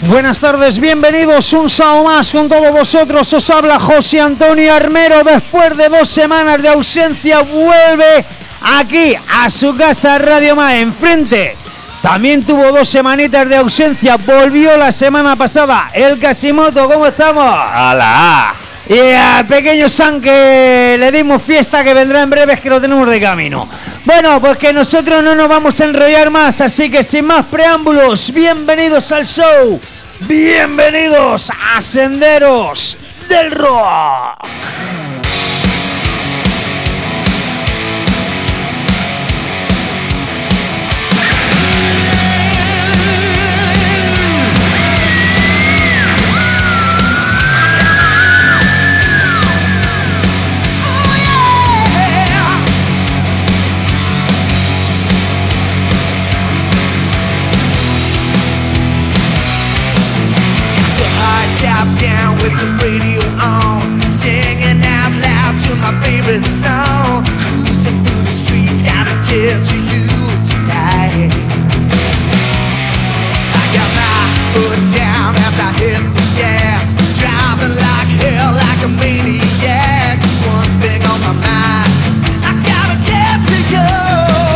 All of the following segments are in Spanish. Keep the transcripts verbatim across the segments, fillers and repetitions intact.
Buenas tardes, bienvenidos un sábado más con todos vosotros. Os habla José Antonio Armero. Después de dos semanas de ausencia, vuelve aquí a su casa Radio Mae. Enfrente también tuvo dos semanitas de ausencia. Volvió la semana pasada el Casimoto. ¿Cómo estamos? ¡Hala! Y al pequeño San, que le dimos fiesta, que vendrá en breves, que lo tenemos de camino. Bueno, pues que nosotros no nos vamos a enrollar más, así que sin más preámbulos, bienvenidos al show, bienvenidos a Senderos del Rock. Down with the radio on, singing out loud to my favorite song, cruising through the streets, gotta get to you tonight. I got my foot down as I hit the gas, driving like hell, like a maniac. One thing on my mind, I gotta get to you.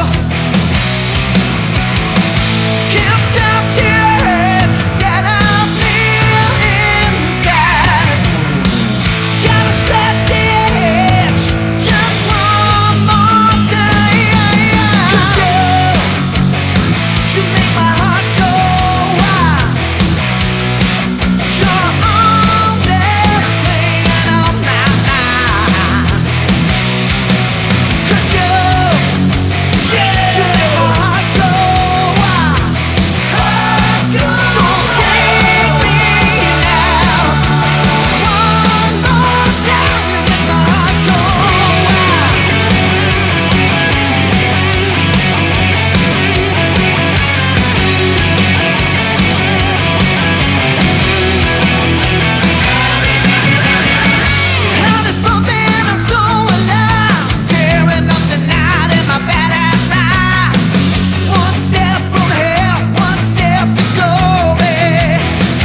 Can't stop till it's get up here inside. Gotta scratch the itch just one more time. 'Cause you, you make my heart go wild. You're always playing on my mind. 'Cause you, you, you make my heart go wild. So take me now, one more time. You make my heart go wild. Hell is pumping, I'm so alive, tearing up the night in my badass ride. One step from hell, one step to glory.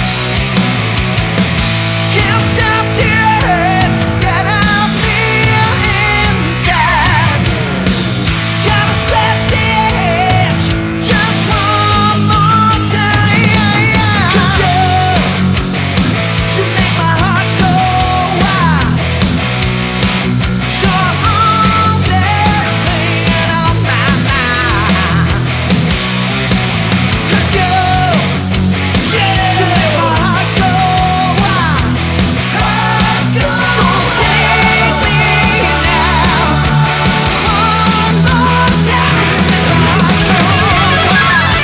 Can't stop the urge that I feel inside. Gotta scratch the itch just one more time. 'Cause you, you make my heart go wild. You're always playing on my mind. 'Cause you, you, you make my heart go wild. So take me now, one more time. You make my heart go wild.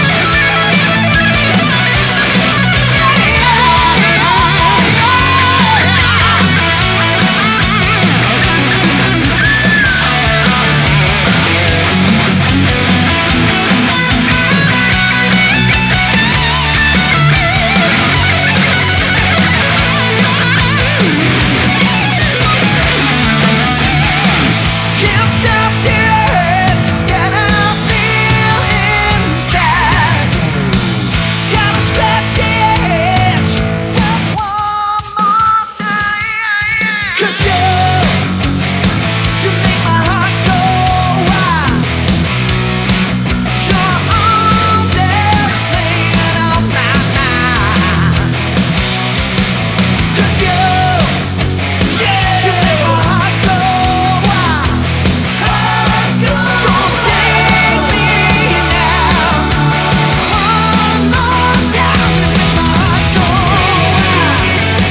Can't stop the urge that I feel inside. Gotta scratch the itch just one more time. 'Cause you, you make my heart go wild. You're always playing on my mind. 'Cause you, you make my heart go wild. So take me now, one more time. You make my heart go wild.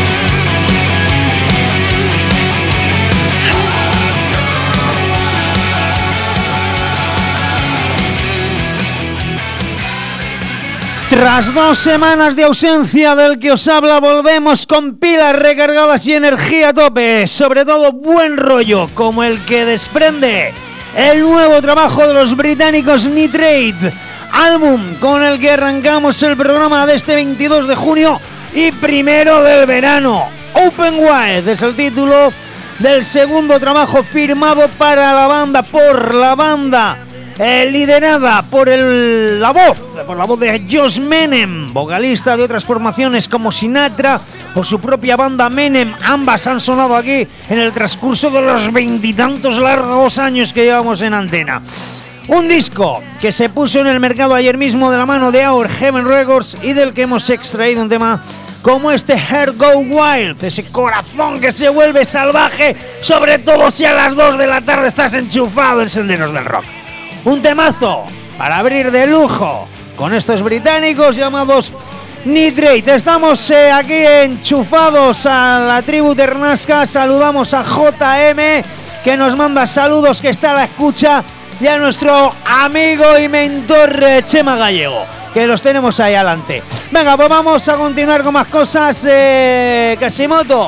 Tras dos semanas de ausencia del que os habla, volvemos con pilas recargadas y energía a tope. Sobre todo buen rollo, como el que desprende el nuevo trabajo de los británicos Nitrate, álbum con el que arrancamos el programa de este veintidós de junio y primero del verano. Open Wide es el título del segundo trabajo firmado para la banda, por la banda, eh, liderada por el, la voz, por la voz de Josh Menem, vocalista de otras formaciones como Sinatra o su propia banda Menem. Ambas han sonado aquí en el transcurso de los veintitantos largos años que llevamos en antena. Un disco que se puso en el mercado ayer mismo de la mano de Our Heaven Records y del que hemos extraído un tema como este Heart Go Wild, ese corazón que se vuelve salvaje, sobre todo si a las dos de la tarde estás enchufado en Senderos del Rock. Un temazo para abrir de lujo con estos británicos llamados Nitrate. Estamos eh, aquí enchufados a la tribu Ternasca. Saludamos a J M, que nos manda saludos, que está a la escucha, y a nuestro amigo y mentor eh, Chema Gallego, que los tenemos ahí adelante. Venga, pues vamos a continuar con más cosas. eh, Kasimoto,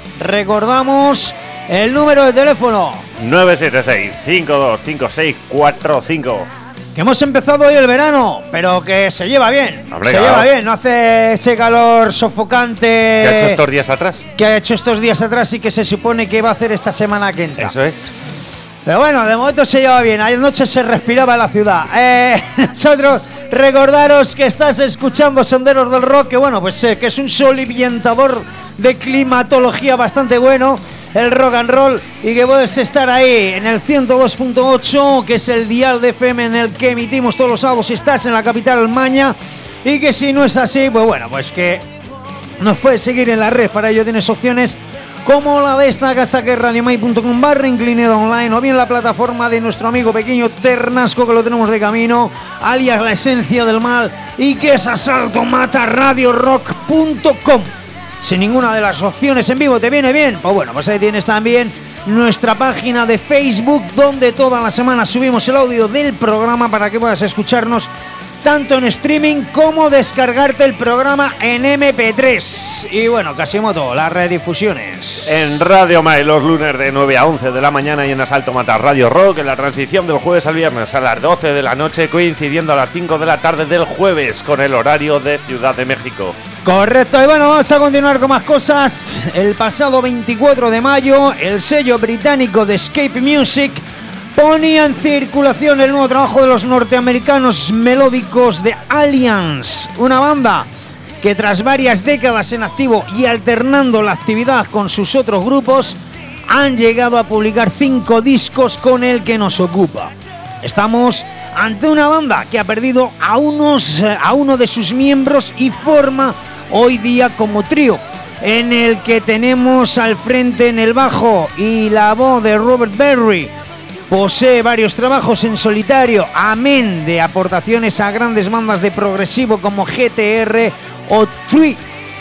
recordamos el número de teléfono nueve siete seis, cinco dos cinco seis cuatro cinco. Que hemos empezado hoy el verano, pero que se lleva bien. Hombre, se claro. lleva bien, no hace ese calor sofocante ¿Qué ha hecho estos días atrás? que ha hecho estos días atrás y que se supone que va a hacer esta semana que entra. Eso es. Pero bueno, de momento se lleva bien. Anoche se respiraba en la ciudad. Eh, nosotros recordaros que estás escuchando Senderos del Rock, que bueno, pues eh, que es un soliviantador de climatología bastante bueno, el rock and roll, y que puedes estar ahí en el ciento dos punto ocho, que es el dial de F M en el que emitimos todos los sábados si estás en la capital Maña, y que si no es así, pues bueno, pues que nos puedes seguir en la red. Para ello tienes opciones como la de esta casa, que es radiomai punto com barra inclinado online, o bien la plataforma de nuestro amigo pequeño Ternasco, que lo tenemos de camino, alias La Esencia del Mal, y que es asalto mata radio rock punto com. Si ninguna de las opciones en vivo te viene bien, pues bueno, pues ahí tienes también nuestra página de Facebook, donde toda la semana subimos el audio del programa para que puedas escucharnos tanto en streaming como descargarte el programa en eme pe tres. Y bueno, Kasimoto, las redifusiones En Radio Mai los lunes de nueve a once de la mañana y en Asalto Mata Radio Rock en la transición del jueves al viernes a las doce de la noche, coincidiendo a las cinco de la tarde del jueves con el horario de Ciudad de México. Correcto, y bueno, vamos a continuar con más cosas. El pasado veinticuatro de mayo, el sello británico de Escape Music ponía en circulación el nuevo trabajo de los norteamericanos melódicos de Alliance, una banda que tras varias décadas en activo y alternando la actividad con sus otros grupos, han llegado a publicar cinco discos con el que nos ocupa. Estamos ante una banda que ha perdido a, unos, a uno de sus miembros y forma hoy día como trío, en el que tenemos al frente en el bajo y la voz de Robert Berry. Posee varios trabajos en solitario, amén de aportaciones a grandes bandas de progresivo como G T R o Tree.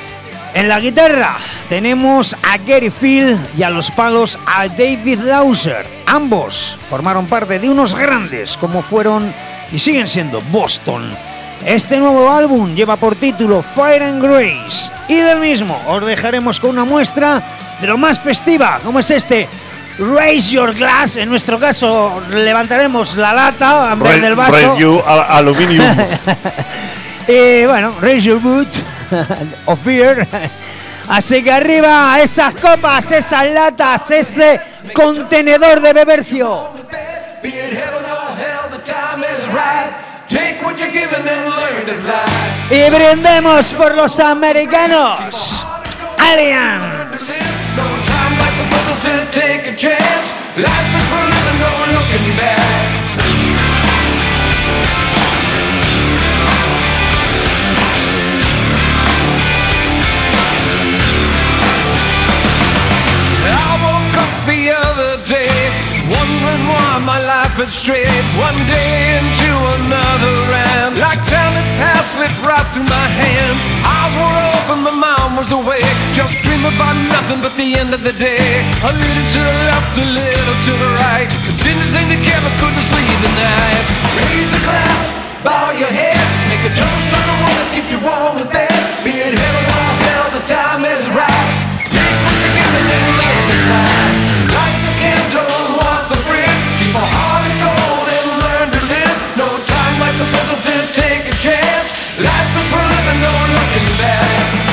En la guitarra tenemos a Gary Field y a los palos a David Lauser. Ambos formaron parte de unos grandes como fueron y siguen siendo Boston. Este nuevo álbum lleva por título Fire and Grace, y del mismo os dejaremos con una muestra de lo más festiva, como es este Raise Your Glass. En nuestro caso levantaremos la lata en vez del vaso. Raise You a- Aluminium. Y bueno, Raise Your Boot of Beer. Así que arriba esas copas, esas latas, ese contenedor de bebercio. Be it heaven or hell, the time is right. Take what you're given and learn to fly. Y brindemos por los americanos. Alliance. No time like the present to take a chance. Life is for living, no looking back. I woke up the other day, wondering why my life had strayed one day into another, and like time had passed, slipped right through my hands. Eyes were open, my mind was awake, just dream about nothing but the end of the day. A little to the left, a little to the right, didn't seem to care, but couldn't sleep the night. Raise a glass, bow your head, make a toast to the one that keeps you warm in bed. Be it heaven or hell, the time is right. Take what you're given and learn to fly. Light the candle, walk the bridge, keep a heart of gold and learn to live. No time like the present to take a chance. Life is for living, no looking back.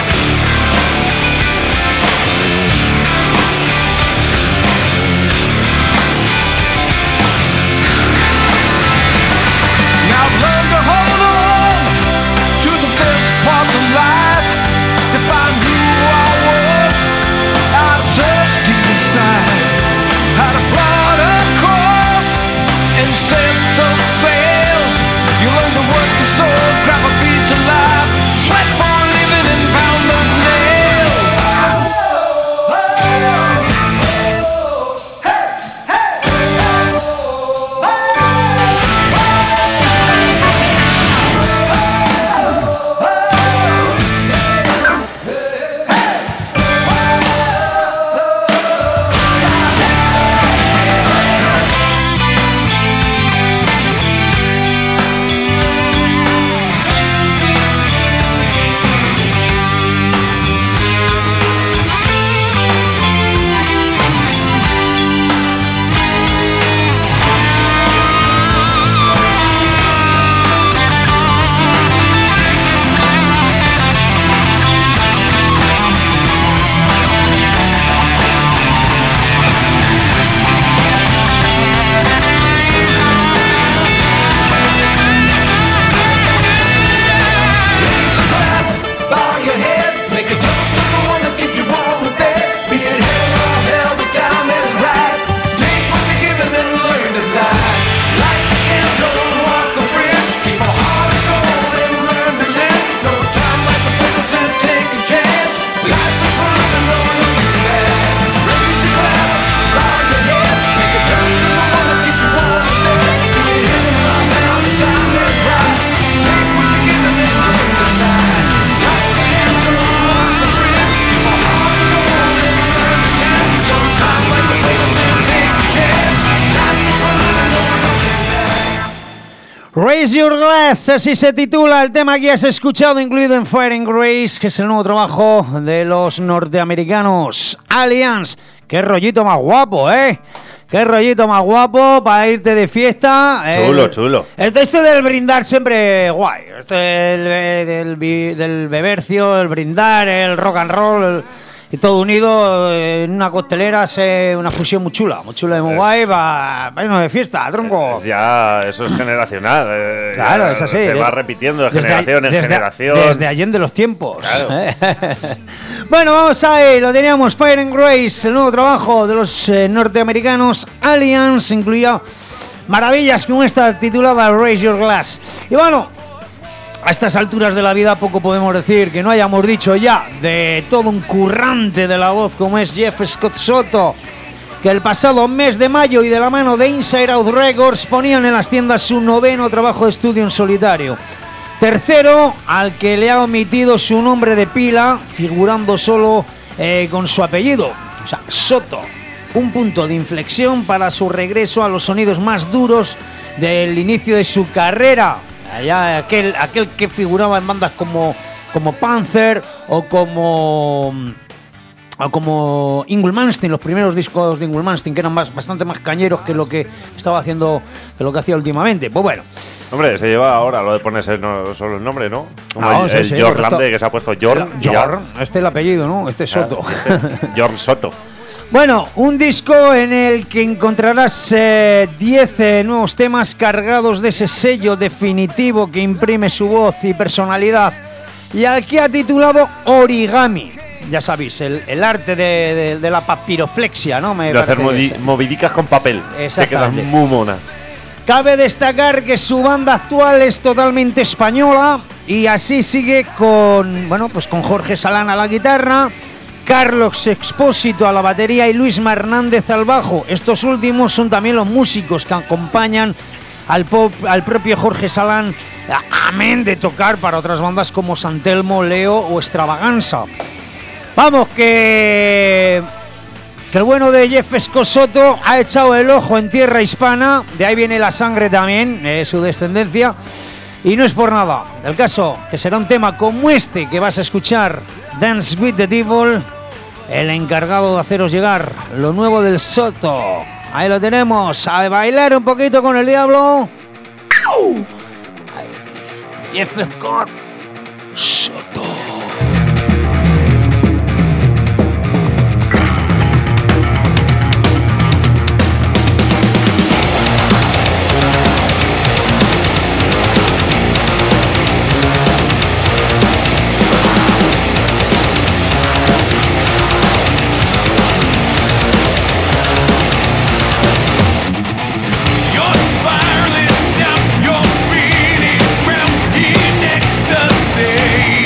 Raise Your Glass, así se titula el tema que has escuchado, incluido en Fire and Grace, que es el nuevo trabajo de los norteamericanos Alliance. Qué rollito más guapo, ¿eh? Qué rollito más guapo para irte de fiesta. Chulo, el, chulo. El texto del brindar siempre guay. Este del, del, del, del bebercio, el brindar, el rock and roll, el, y todo unido en una costelera, es una fusión muy chula, muy chula y muy Es, guay para irnos de fiesta, tronco. Es ya, eso es generacional. Eh, Claro, ya es así. Se de, va repitiendo de desde, generación en desde, generación. Desde allende los tiempos. Claro. ¿eh? Bueno, vamos ahí, lo teníamos, Fire and Grace, el nuevo trabajo de los eh, norteamericanos Alliance, incluía maravillas como esta titulada Raise Your Glass. Y bueno, a estas alturas de la vida poco podemos decir que no hayamos dicho ya de todo un currante de la voz como es Jeff Scott Soto, que el pasado mes de mayo y de la mano de Inside Out Records ponían en las tiendas su noveno trabajo de estudio en solitario. Tercero, al que le ha omitido su nombre de pila, figurando solo eh, con su apellido, o sea, Soto. Un punto de inflexión para su regreso a los sonidos más duros del inicio de su carrera. Allá aquel, aquel que figuraba en bandas como, como Panther o como, o como Ingrid Malmsteen, los primeros discos de Ingrid Malmsteen, que eran más, bastante más cañeros que lo que estaba haciendo, que lo que hacía últimamente. Pues bueno. Hombre, se lleva ahora lo de ponerse no, solo el nombre, ¿no? Como Ah, el, sí, el sí, George correcto. Lande, que se ha puesto George. Jorn, este es el apellido, ¿no? Este es Soto. Este, George Soto. Bueno, un disco en el que encontrarás diez eh, eh, nuevos temas cargados de ese sello definitivo que imprime su voz y personalidad, y al que ha titulado Origami. Ya sabéis, el, el arte de, de, de la papiroflexia, ¿no? Me De hacer parece movi- ese. movidicas con papel. Que Exactamente. quedan muy monas. Cabe destacar que su banda actual es totalmente española y así sigue con, bueno, pues con Jorge Salán a la guitarra, Carlos Expósito a la batería y Luis Hernández al bajo. Estos últimos son también los músicos que acompañan al, pop, al propio Jorge Salán, amén de tocar para otras bandas como San Telmo, Leo o Extravaganza. Vamos, que, que el bueno de Jeff Scott Soto ha echado el ojo en tierra hispana, de ahí viene la sangre también, eh, su descendencia, y no es por nada. El caso, que será un tema como este que vas a escuchar, Dance with the Devil, el encargado de haceros llegar lo nuevo del Soto. Ahí lo tenemos, a bailar un poquito con el diablo. Jeff Scott Soto. You're spiraling down, you're spinning round in ecstasy.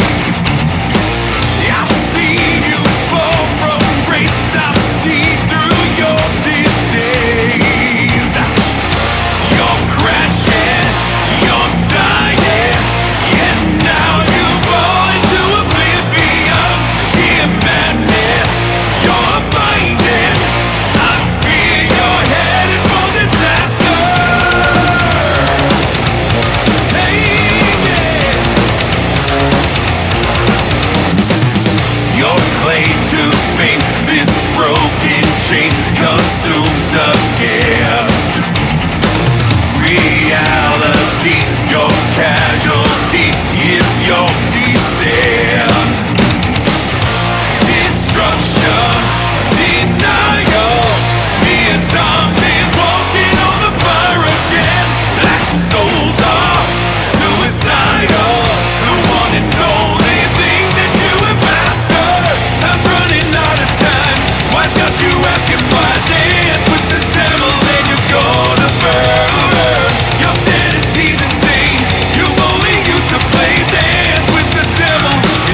devil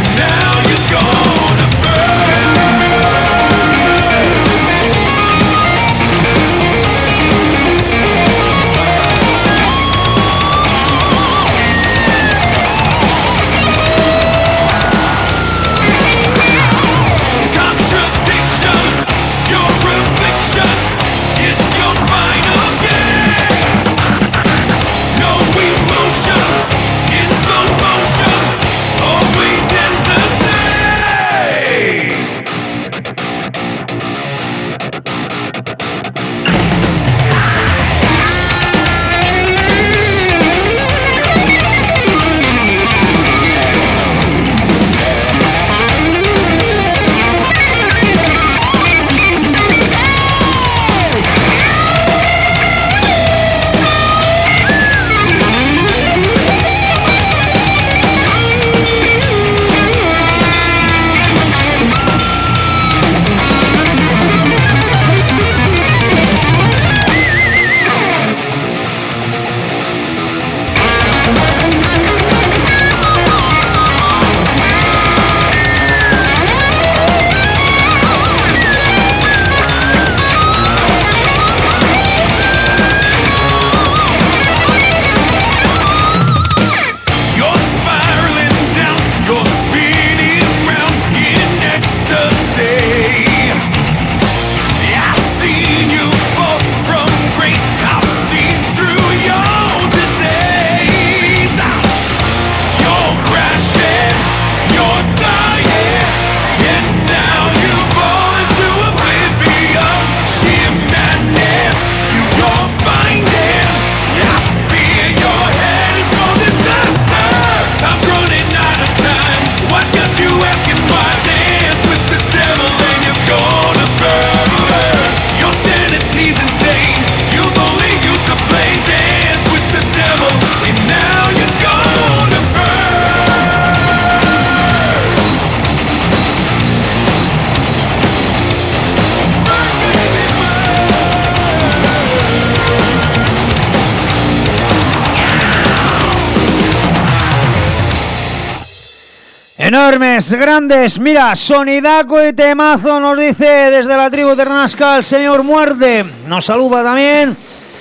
Enormes, grandes, mira, sonidaco y temazo nos dice desde la tribu Ternasca el señor Muerte. Nos saluda también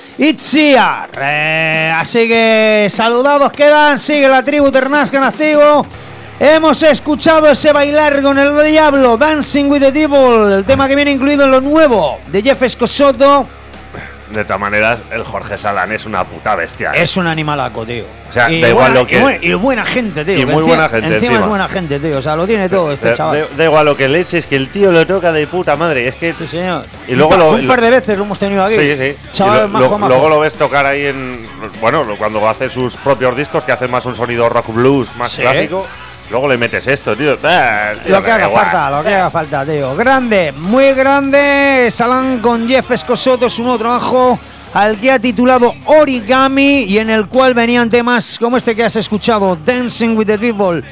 Itziar. Eh, así que saludados quedan, sigue la tribu Ternasca en activo. Hemos escuchado ese bailar con el diablo, Dancing with the Devil, el tema que viene incluido en lo nuevo de Jeff Escosoto. De todas maneras, el Jorge Salán es una puta bestia. ¿eh? Es un animalaco, tío. O sea, y da igual buena, lo que- Y, buena, y buena gente, tío. Y que muy encima- buena gente Encima, encima. es buena gente, tío. O sea, lo tiene todo este Da- chaval. da- da igual lo que le eches, que el tío lo toca de puta madre. Es que Sí, señor. Y luego un, pa- lo- un par de veces lo hemos tenido aquí. Sí, sí. Chaval, Y lo- majo, lo- majo. Luego lo ves tocar ahí en. Bueno, lo- cuando hace sus propios discos, que hace más un sonido rock blues más Sí. clásico. Luego le metes esto, tío. Ah, tío, Lo que da haga igual. falta, lo que haga falta, tío. Grande, muy grande. Salán con Jeff Escosoto, su nuevo trabajo al que ha titulado Origami y en el cual venían temas como este que has escuchado, Dancing with the Devil.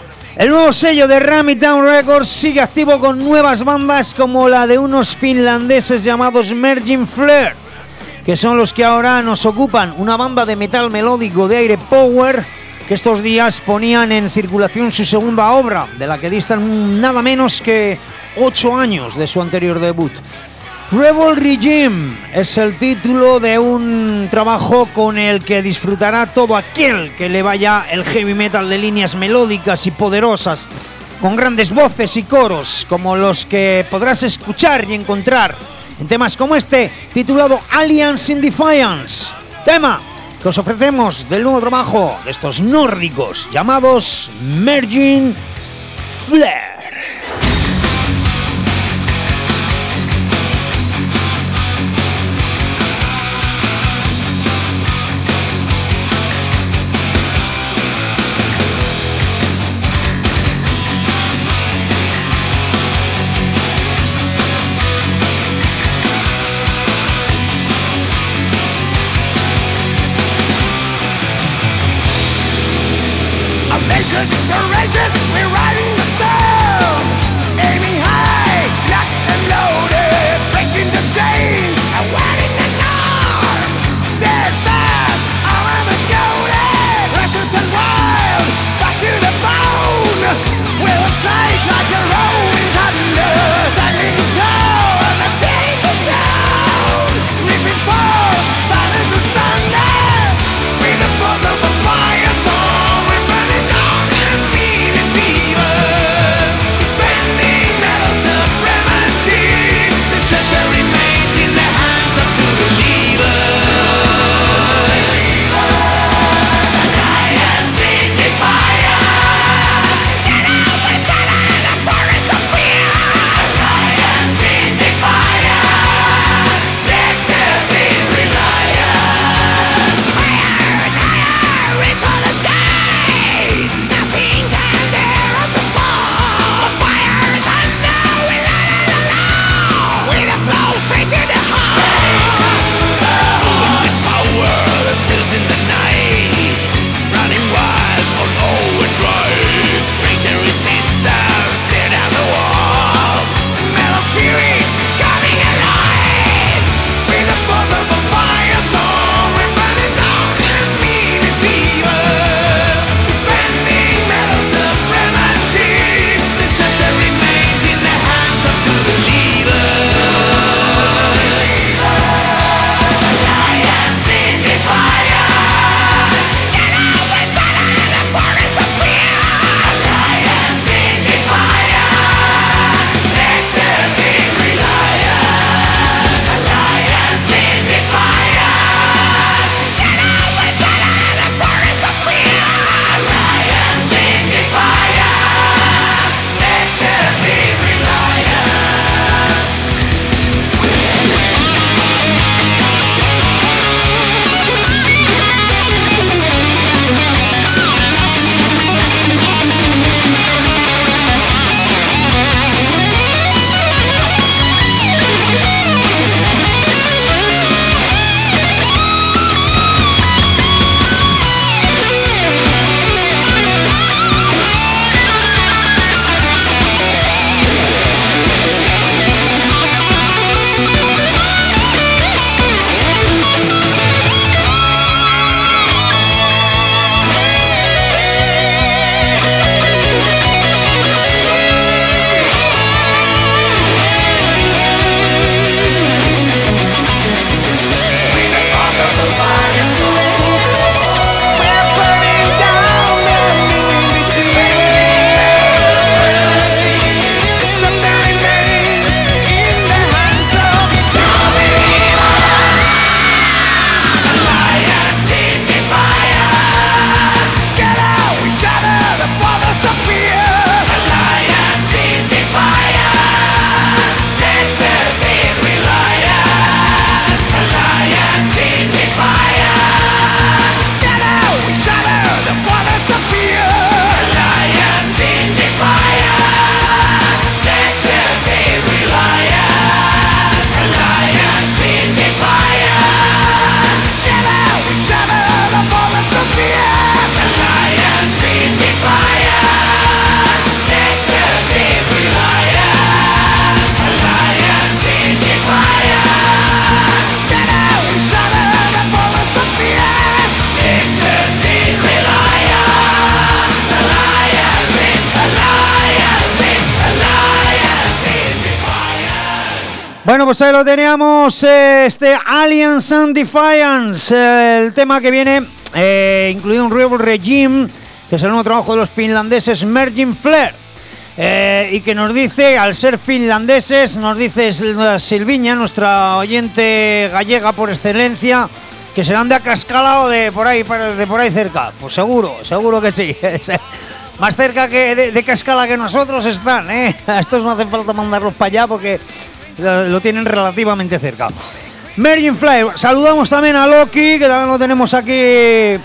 El nuevo sello de Rami Town Records sigue activo con nuevas bandas como la de unos finlandeses llamados Merging Flare, que son los que ahora nos ocupan, una banda de metal melódico de aire power que estos días ponían en circulación su segunda obra, de la que distan nada menos que ocho años de su anterior debut. Rebel Regime es el título de un trabajo con el que disfrutará todo aquel que le vaya el heavy metal de líneas melódicas y poderosas, con grandes voces y coros, como los que podrás escuchar y encontrar en temas como este, titulado Alliance in Defiance. Tema que os ofrecemos del nuevo trabajo de estos nórdicos llamados Merging Flare. Nations, the races, we're riding the storm. Bueno, pues ahí lo teníamos, eh, este Alliance and Defiance, eh, el tema que viene, eh, incluido un Rebel Regime, que es el nuevo trabajo de los finlandeses Merging Flare, eh, y que nos dice, al ser finlandeses, nos dice Silviña, nuestra oyente gallega por excelencia, que serán de Acascala o de por ahí, de por ahí cerca. Pues seguro, seguro que sí. Más cerca que de, de Cascala que nosotros están, ¿eh? A estos no hace falta mandarlos para allá porque lo, lo tienen relativamente cerca. Merging Flare, saludamos también a Loki, que también lo tenemos aquí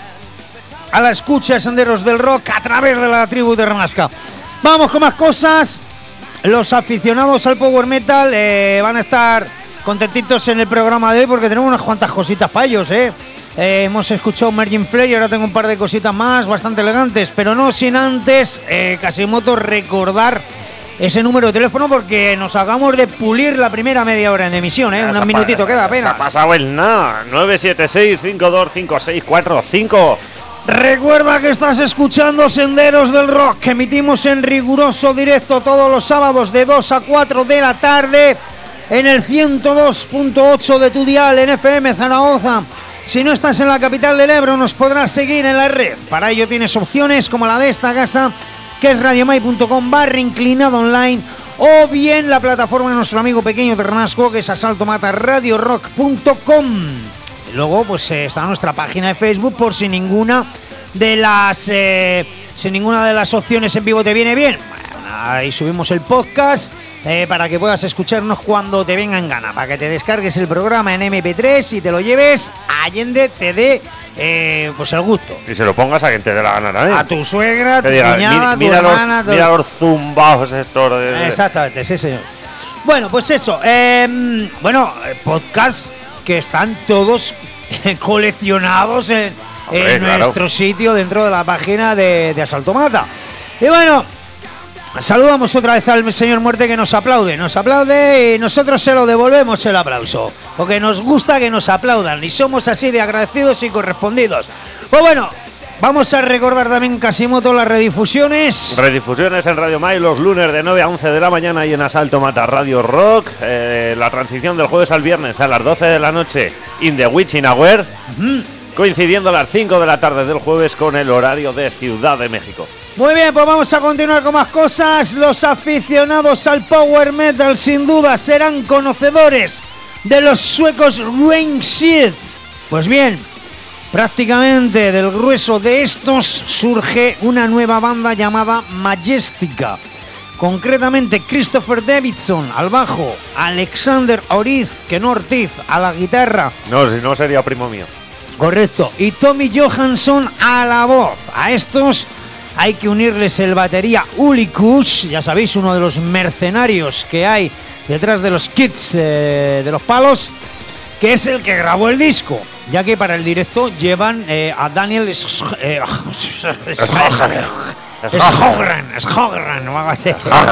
a la escucha de Senderos del Rock a través de la tribu de Renasca. Vamos con más cosas. Los aficionados al Power Metal eh, van a estar contentitos en el programa de hoy porque tenemos unas cuantas cositas para ellos, ¿eh? Eh, hemos escuchado Merging Flare y ahora tengo un par de cositas más bastante elegantes, pero no sin antes, eh, Casimoto, recordar ese número de teléfono porque nos acabamos de pulir la primera media hora en emisión, ¿eh? Un minutito queda apenas. Se ha pasado el nada. nueve siete seis, cinco dos cinco seis cuatro cinco. Recuerda que estás escuchando Senderos del Rock, que emitimos en riguroso directo todos los sábados de dos a cuatro de la tarde en el ciento dos punto ocho de tu dial en F M Zaragoza. Si no estás en la capital del Ebro, nos podrás seguir en la red. Para ello tienes opciones como la de esta casa, que es radiomai punto com barra inclinado online, o bien la plataforma de nuestro amigo pequeño Ternasco, que es asalto mata radio rock punto com. Y luego pues eh, está nuestra página de Facebook, por si ninguna de las eh, si ninguna de las opciones en vivo te viene bien. Ahí subimos el podcast eh, para que puedas escucharnos cuando te venga en gana, para que te descargues el programa en eme pe tres y te lo lleves a Allende, te dé eh, pues el gusto. Y se lo pongas a quien te dé la gana también. A tu suegra, a tu diga, cuñada, mira, tu mira hermana. Los, tu... Mira los zumbados estos. De... Exactamente, sí, señor. Bueno, pues eso. Eh, bueno, podcast que están todos coleccionados en, Hombre, en claro. nuestro sitio dentro de la página de, de Asalto Mata. Y bueno, saludamos otra vez al señor Muerte, que nos aplaude, nos aplaude y nosotros se lo devolvemos el aplauso, porque nos gusta que nos aplaudan y somos así de agradecidos y correspondidos. Pues bueno, vamos a recordar también, Casimoto, las redifusiones. Redifusiones en Radio Mai los lunes de nueve a once de la mañana y en Asalto Mata Radio Rock. Eh, la transición del jueves al viernes a las doce de la noche in the Witching Hour, Uh-huh. coincidiendo a las cinco de la tarde del jueves con el horario de Ciudad de México. Muy bien, pues vamos a continuar con más cosas. Los aficionados al Power Metal sin duda serán conocedores de los suecos Rancid. Pues bien, prácticamente del grueso de estos surge una nueva banda llamada Majestica. Concretamente Christopher Davidson al bajo, Alexander Oriz, que no Ortiz, a la guitarra. No, si no sería primo mío. Correcto. Y Tommy Johansson a la voz. A estos hay que unirles el batería Uli Kush, ya sabéis, uno de los mercenarios que hay detrás de los kits eh, de los palos, que es el que grabó el disco, ya que para el directo llevan eh, a Daniel Sch- eh, Schogran, Schogran, o algo así.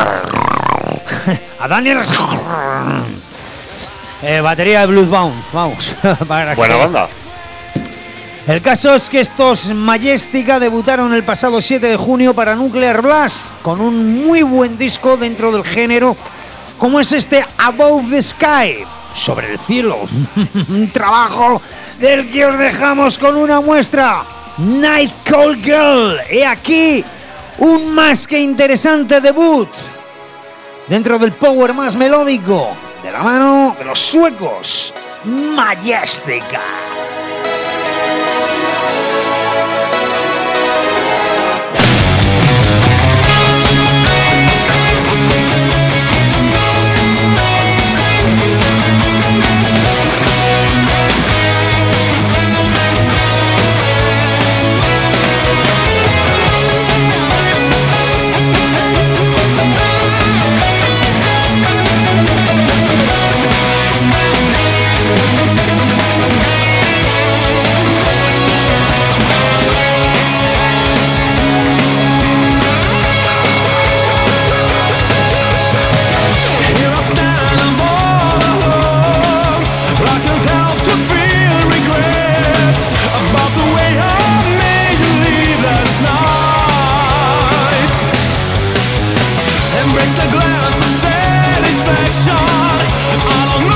A Daniel Schogran. Eh, batería de Bloodbound, vamos. Para Buena que- banda. El caso es que estos Majestica debutaron el pasado siete de junio para Nuclear Blast con un muy buen disco dentro del género, como es este Above the Sky, sobre el cielo. Un trabajo del que os dejamos con una muestra, Night Call Girl. He aquí un más que interesante debut dentro del power más melódico, de la mano de los suecos Majestica. Embrace the glance of satisfaction. I don't know.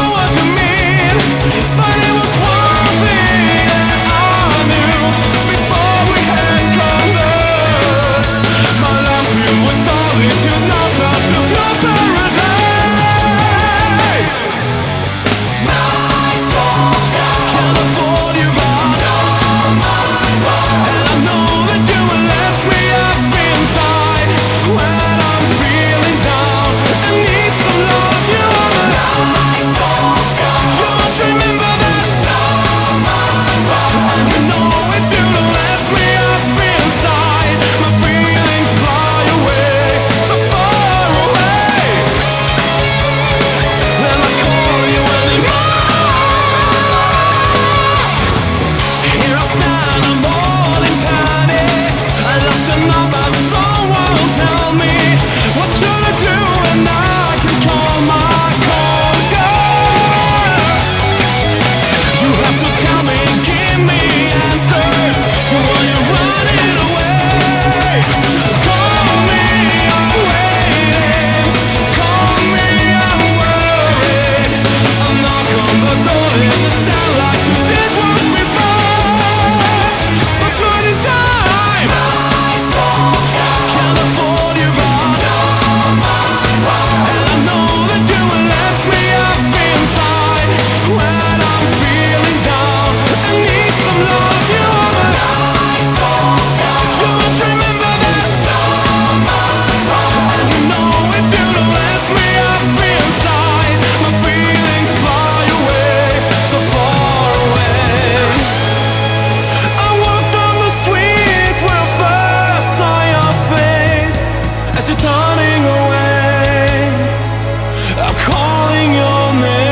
running away. I'm calling your name.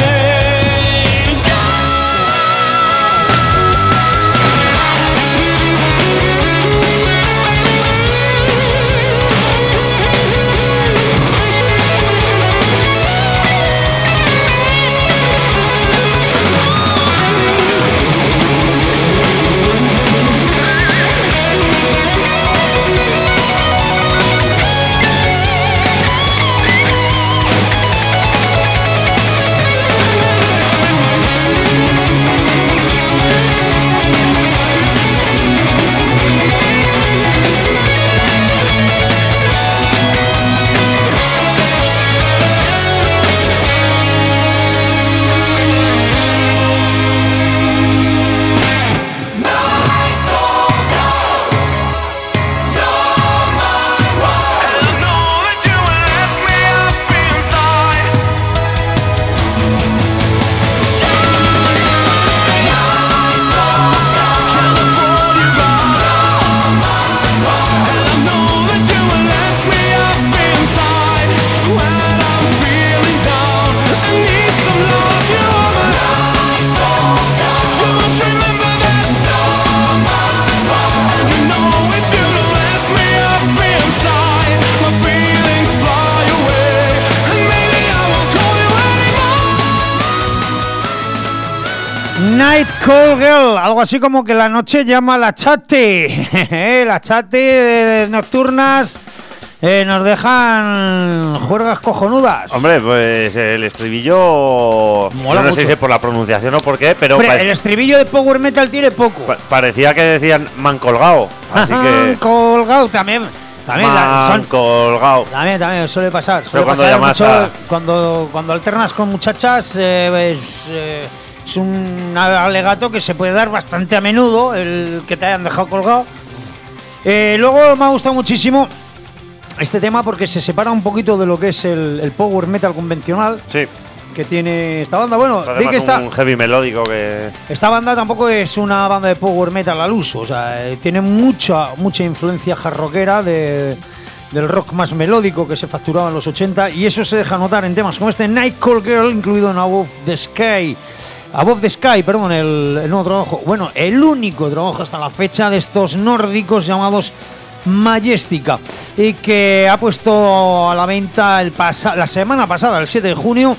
Night Call Girl, algo así como que la noche llama a la chate. La chate nocturnas eh, nos dejan juergas cojonudas. Hombre, pues el estribillo... Mola no sé mucho. si es por la pronunciación o por qué, pero Hombre, pare- el estribillo de Power Metal tiene poco. pa- parecía que decían man colgado. Así que... Colgado también. También, la- Man son- colgado. también, también suele pasar. Suele cuando pasar llamas mucho a- cuando, cuando alternas con muchachas. eh, es, eh, es un alegato que se puede dar bastante a menudo, el que te hayan dejado colgado. Eh, luego me ha gustado muchísimo este tema porque se separa un poquito de lo que es el, el power metal convencional Sí, que tiene esta banda. Bueno, di además que esta, un heavy melódico que... esta banda tampoco es una banda de power metal al uso, o sea, eh, tiene mucha mucha influencia jarroquera de, del rock más melódico que se facturaba en los ochenta, y eso se deja notar en temas como este Night Call Girl, incluido en Above the Sky. Above the Sky, perdón, el, el nuevo trabajo, bueno, el único trabajo hasta la fecha de estos nórdicos llamados Majestica, y que ha puesto a la venta el pasa- la semana pasada, el siete de junio.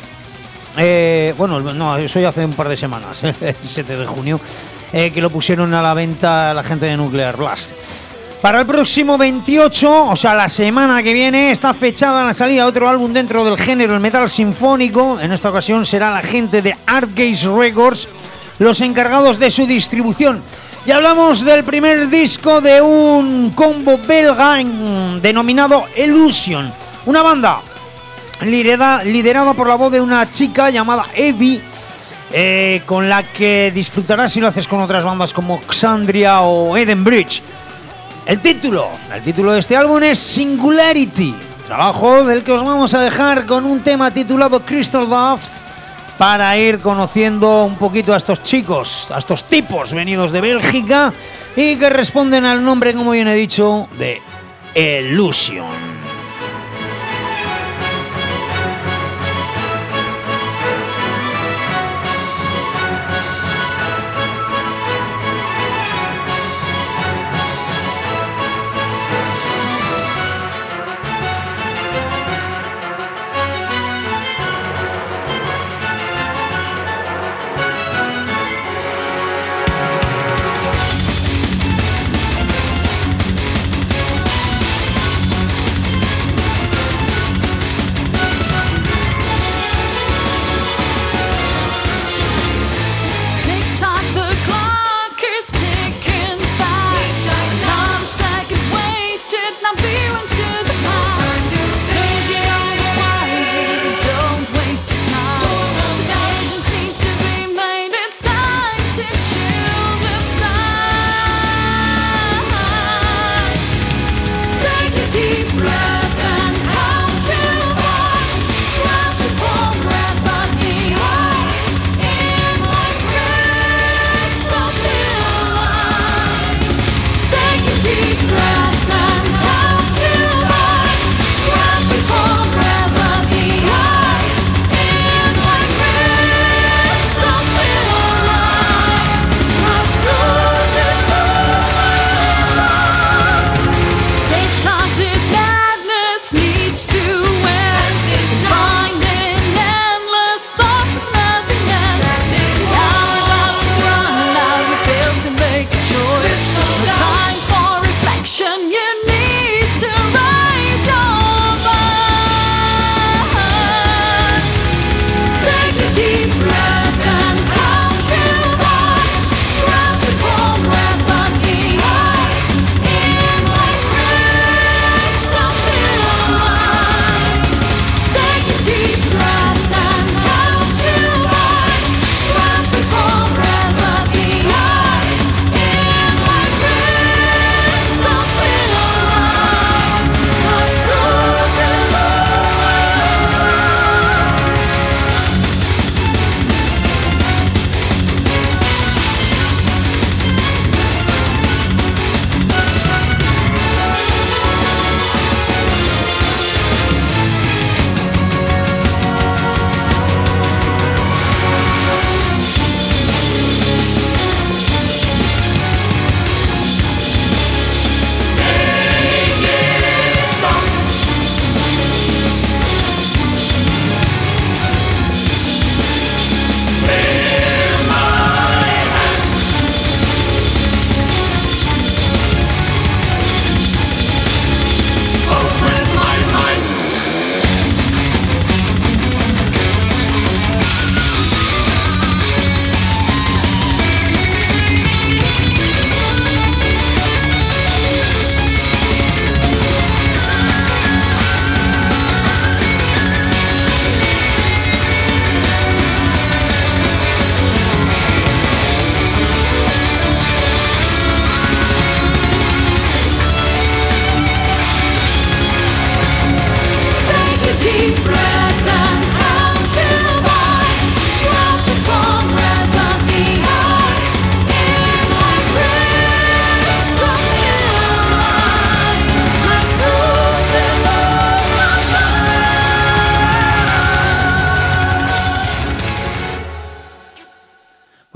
Eh, bueno, no, eso ya hace un par de semanas, el siete de junio, eh, que lo pusieron a la venta la gente de Nuclear Blast. Para el próximo veintiocho, o sea, la semana que viene, está fechada la salida de otro álbum dentro del género, el metal sinfónico. En esta ocasión será la gente de Artgaze Records los encargados de su distribución. Y hablamos del primer disco de un combo belga en- denominado Illusion, una banda liderada, liderada por la voz de una chica llamada Evie, eh, con la que disfrutarás si lo haces con otras bandas como Xandria o Eden Bridge. El título, el título de este álbum es Singularity, trabajo del que os vamos a dejar con un tema titulado Crystal Dust, para ir conociendo un poquito a estos chicos, a estos tipos venidos de Bélgica y que responden al nombre, como bien he dicho, de Illusion.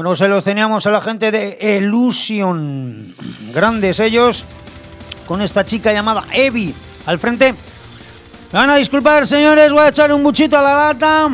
Bueno, se los teníamos a la gente de Illusion. Grandes ellos, con esta chica llamada Evi al frente. Me van a disculpar, señores, voy a echar un buchito a la lata.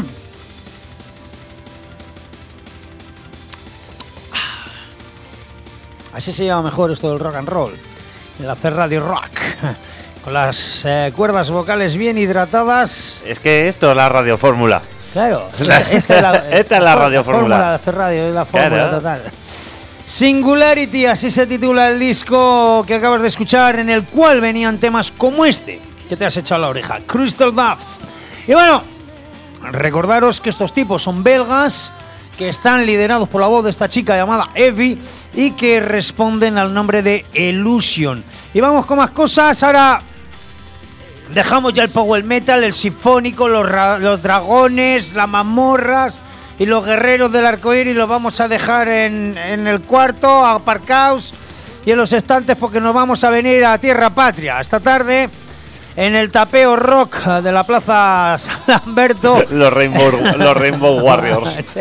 Así se llama mejor esto del rock and roll, el hacer radio rock, con las eh, cuerdas vocales bien hidratadas. Es que esto es la radiofórmula. Claro, esta, esta es la, esta es la radiofórmula. fórmula de hacer radio, es la fórmula Claro. total. Singularity, así se titula el disco que acabas de escuchar, en el cual venían temas como este, que te has echado a la oreja, Crystal Doves. Y bueno, recordaros que estos tipos son belgas, que están liderados por la voz de esta chica llamada Evi y que responden al nombre de Illusion. Y vamos con más cosas. Ahora dejamos ya el power metal, el sinfónico, los, ra- los dragones, las mazmorras y los guerreros del arcoíris. Los vamos a dejar en, en el cuarto, aparcaos y en los estantes, porque nos vamos a venir a tierra patria esta tarde en el tapeo rock de la Plaza San Lamberto. Los Rainbow, los Rainbow Warriors. Sí.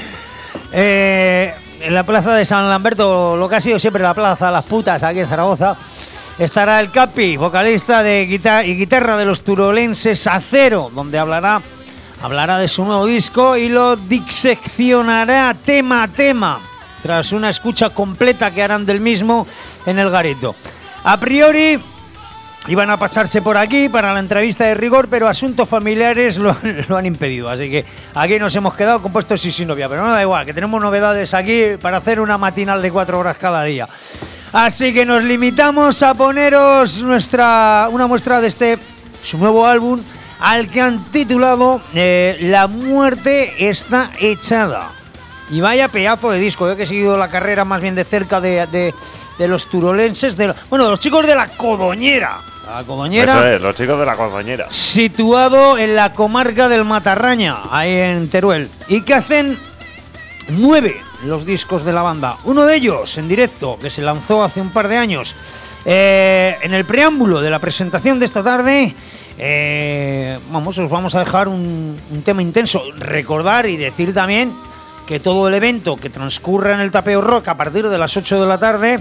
Eh, en la plaza de San Lamberto, lo que ha sido siempre la plaza de las putas aquí en Zaragoza, estará el Capi, vocalista de guitarra y guitarra de los turolenses Acero, donde hablará, hablará de su nuevo disco y lo diseccionará tema a tema, tras una escucha completa que harán del mismo en el Garito. A priori iban a pasarse por aquí para la entrevista de rigor, pero asuntos familiares lo, lo han impedido. Así que aquí nos hemos quedado compuestos y sin novia. Pero no da igual, que tenemos novedades aquí para hacer una matinal de cuatro horas cada día. Así que nos limitamos a poneros nuestra una muestra de este, su nuevo álbum, al que han titulado eh, La muerte está echada. Y vaya pedazo de disco, yo que he seguido la carrera más bien de cerca de, de, de los turolenses, de, bueno, de los chicos de la Codoñera. La Codoñera, Eso es, los chicos de la Codoñera. situado en la comarca del Matarraña, ahí en Teruel. Y que hacen nueve los discos de la banda. Uno de ellos en directo, que se lanzó hace un par de años. Eh, en el preámbulo de la presentación de esta tarde, eh, vamos, os vamos a dejar un, un tema intenso. Recordar y decir también que todo el evento que transcurre en el Tapeo Rock a partir de las ocho de la tarde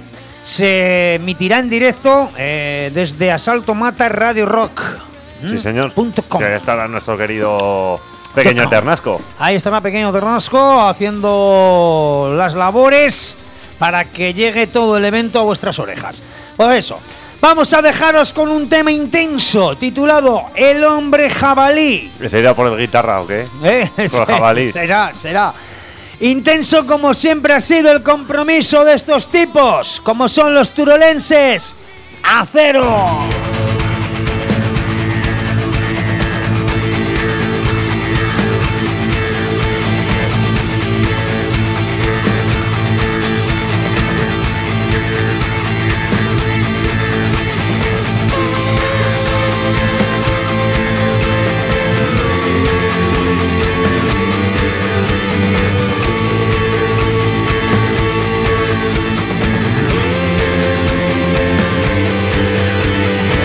se emitirá en directo eh, desde Asalto Mata Radio Rock. Sí, señor. Punto com. Que ahí estará nuestro querido pequeño Ternasco. Ahí estará Pequeño Ternasco haciendo las labores para que llegue todo el evento a vuestras orejas. Pues eso, vamos a dejaros con un tema intenso titulado El Hombre Jabalí. ¿Se irá por el guitarra o qué? ¿Eh? Por el jabalí. Será, será. Intenso como siempre ha sido el compromiso de estos tipos, como son los turolenses Acero. Thank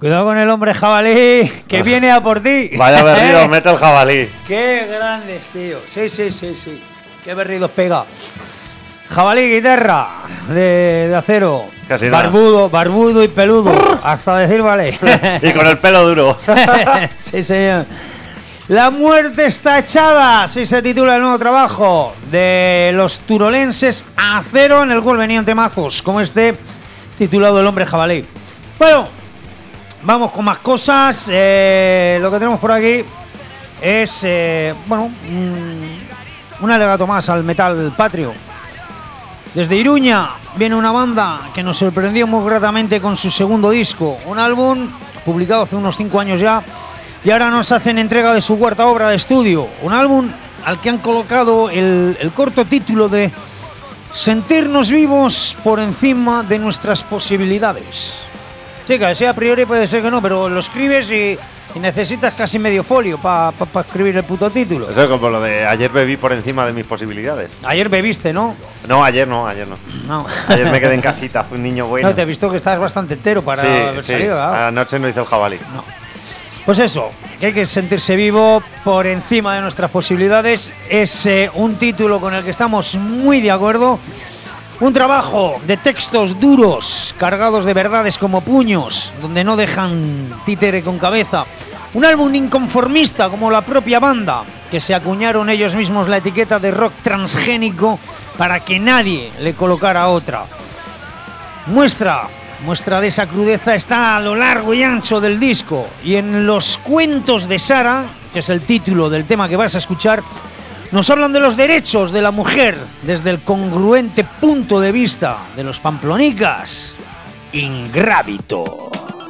Cuidado con el hombre jabalí, que viene a por ti. Vaya berridos, mete el jabalí. Qué grandes, tío. Sí, sí, sí, sí. Qué berridos pega. Jabalí, guitarra de, de acero. Casi nada. Barbudo, barbudo y peludo. Hasta decir vale. Y con el pelo duro. Sí, señor. La muerte está echada, así se titula el nuevo trabajo de los turolenses Acero, en el cual venían temazos como este titulado El hombre jabalí. Bueno, vamos con más cosas. Eh, lo que tenemos por aquí es, eh, bueno, un, un alegato más al metal patrio. Desde Iruña viene una banda que nos sorprendió muy gratamente con su segundo disco, un álbum publicado hace unos cinco años ya, y ahora nos hacen entrega de su cuarta obra de estudio, un álbum al que han colocado el, el corto título de Sentirnos vivos por encima de nuestras posibilidades. Chica, sí, a priori puede ser que no, pero lo escribes y, y necesitas casi medio folio para pa, pa escribir el puto título. Eso es como lo de ayer bebí por encima de mis posibilidades. Ayer bebiste, ¿no? No, ayer no, ayer no. No. Ayer me quedé en casita, fui un niño bueno. No, te he visto que estás bastante entero para sí, haber sí. salido, ¿verdad? Anoche no hice el jabalí. No. Pues eso, que hay que sentirse vivo por encima de nuestras posibilidades. Es eh, un título con el que estamos muy de acuerdo. Un trabajo de textos duros, cargados de verdades como puños, donde no dejan títere con cabeza. Un álbum inconformista como la propia banda, que se acuñaron ellos mismos la etiqueta de rock transgénico para que nadie le colocara otra. Muestra, muestra de esa crudeza está a lo largo y ancho del disco, y en Los cuentos de Sara, que es el título del tema que vas a escuchar, nos hablan de los derechos de la mujer desde el congruente punto de vista de los pamplonicas. Ingrávido.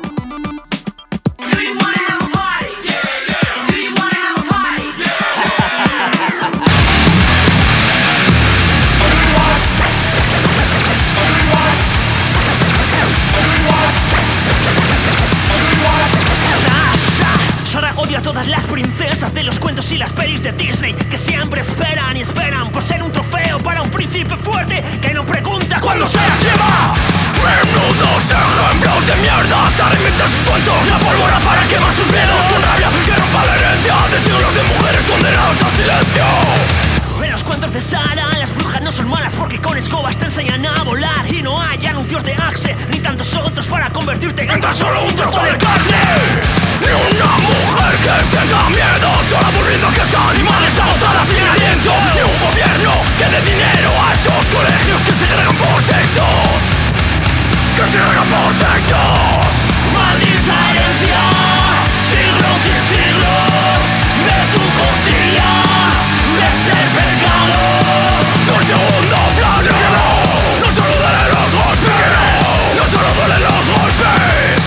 Odio a todas las princesas de los cuentos y las pelis de Disney, que siempre esperan y esperan por ser un trofeo para un príncipe fuerte que no pregunta cuándo se las lleva. Menudos ejemplos de mierda, se reinventan sus cuentos, la pólvora para quemar sus miedos, con rabia que rompa la herencia de siglos de mujeres condenadas al silencio. En los cuentos de Sara, las brujas no son malas porque con escobas te enseñan a volar, y no hay anuncios de Axe ni tantos otros para convertirte en tan solo un trozo de carne. Ni una mujer que sienta miedo, sola volviendo a casa, animales agotadas sin aliento. Ni un gobierno que dé dinero a esos colegios que segregan por sexos, que segregan por sexos. Maldita herencia, siglos y siglos de tu costilla, de ser pecado. No es segundo plano, no, no solo duelen los golpes, no solo duelen los golpes.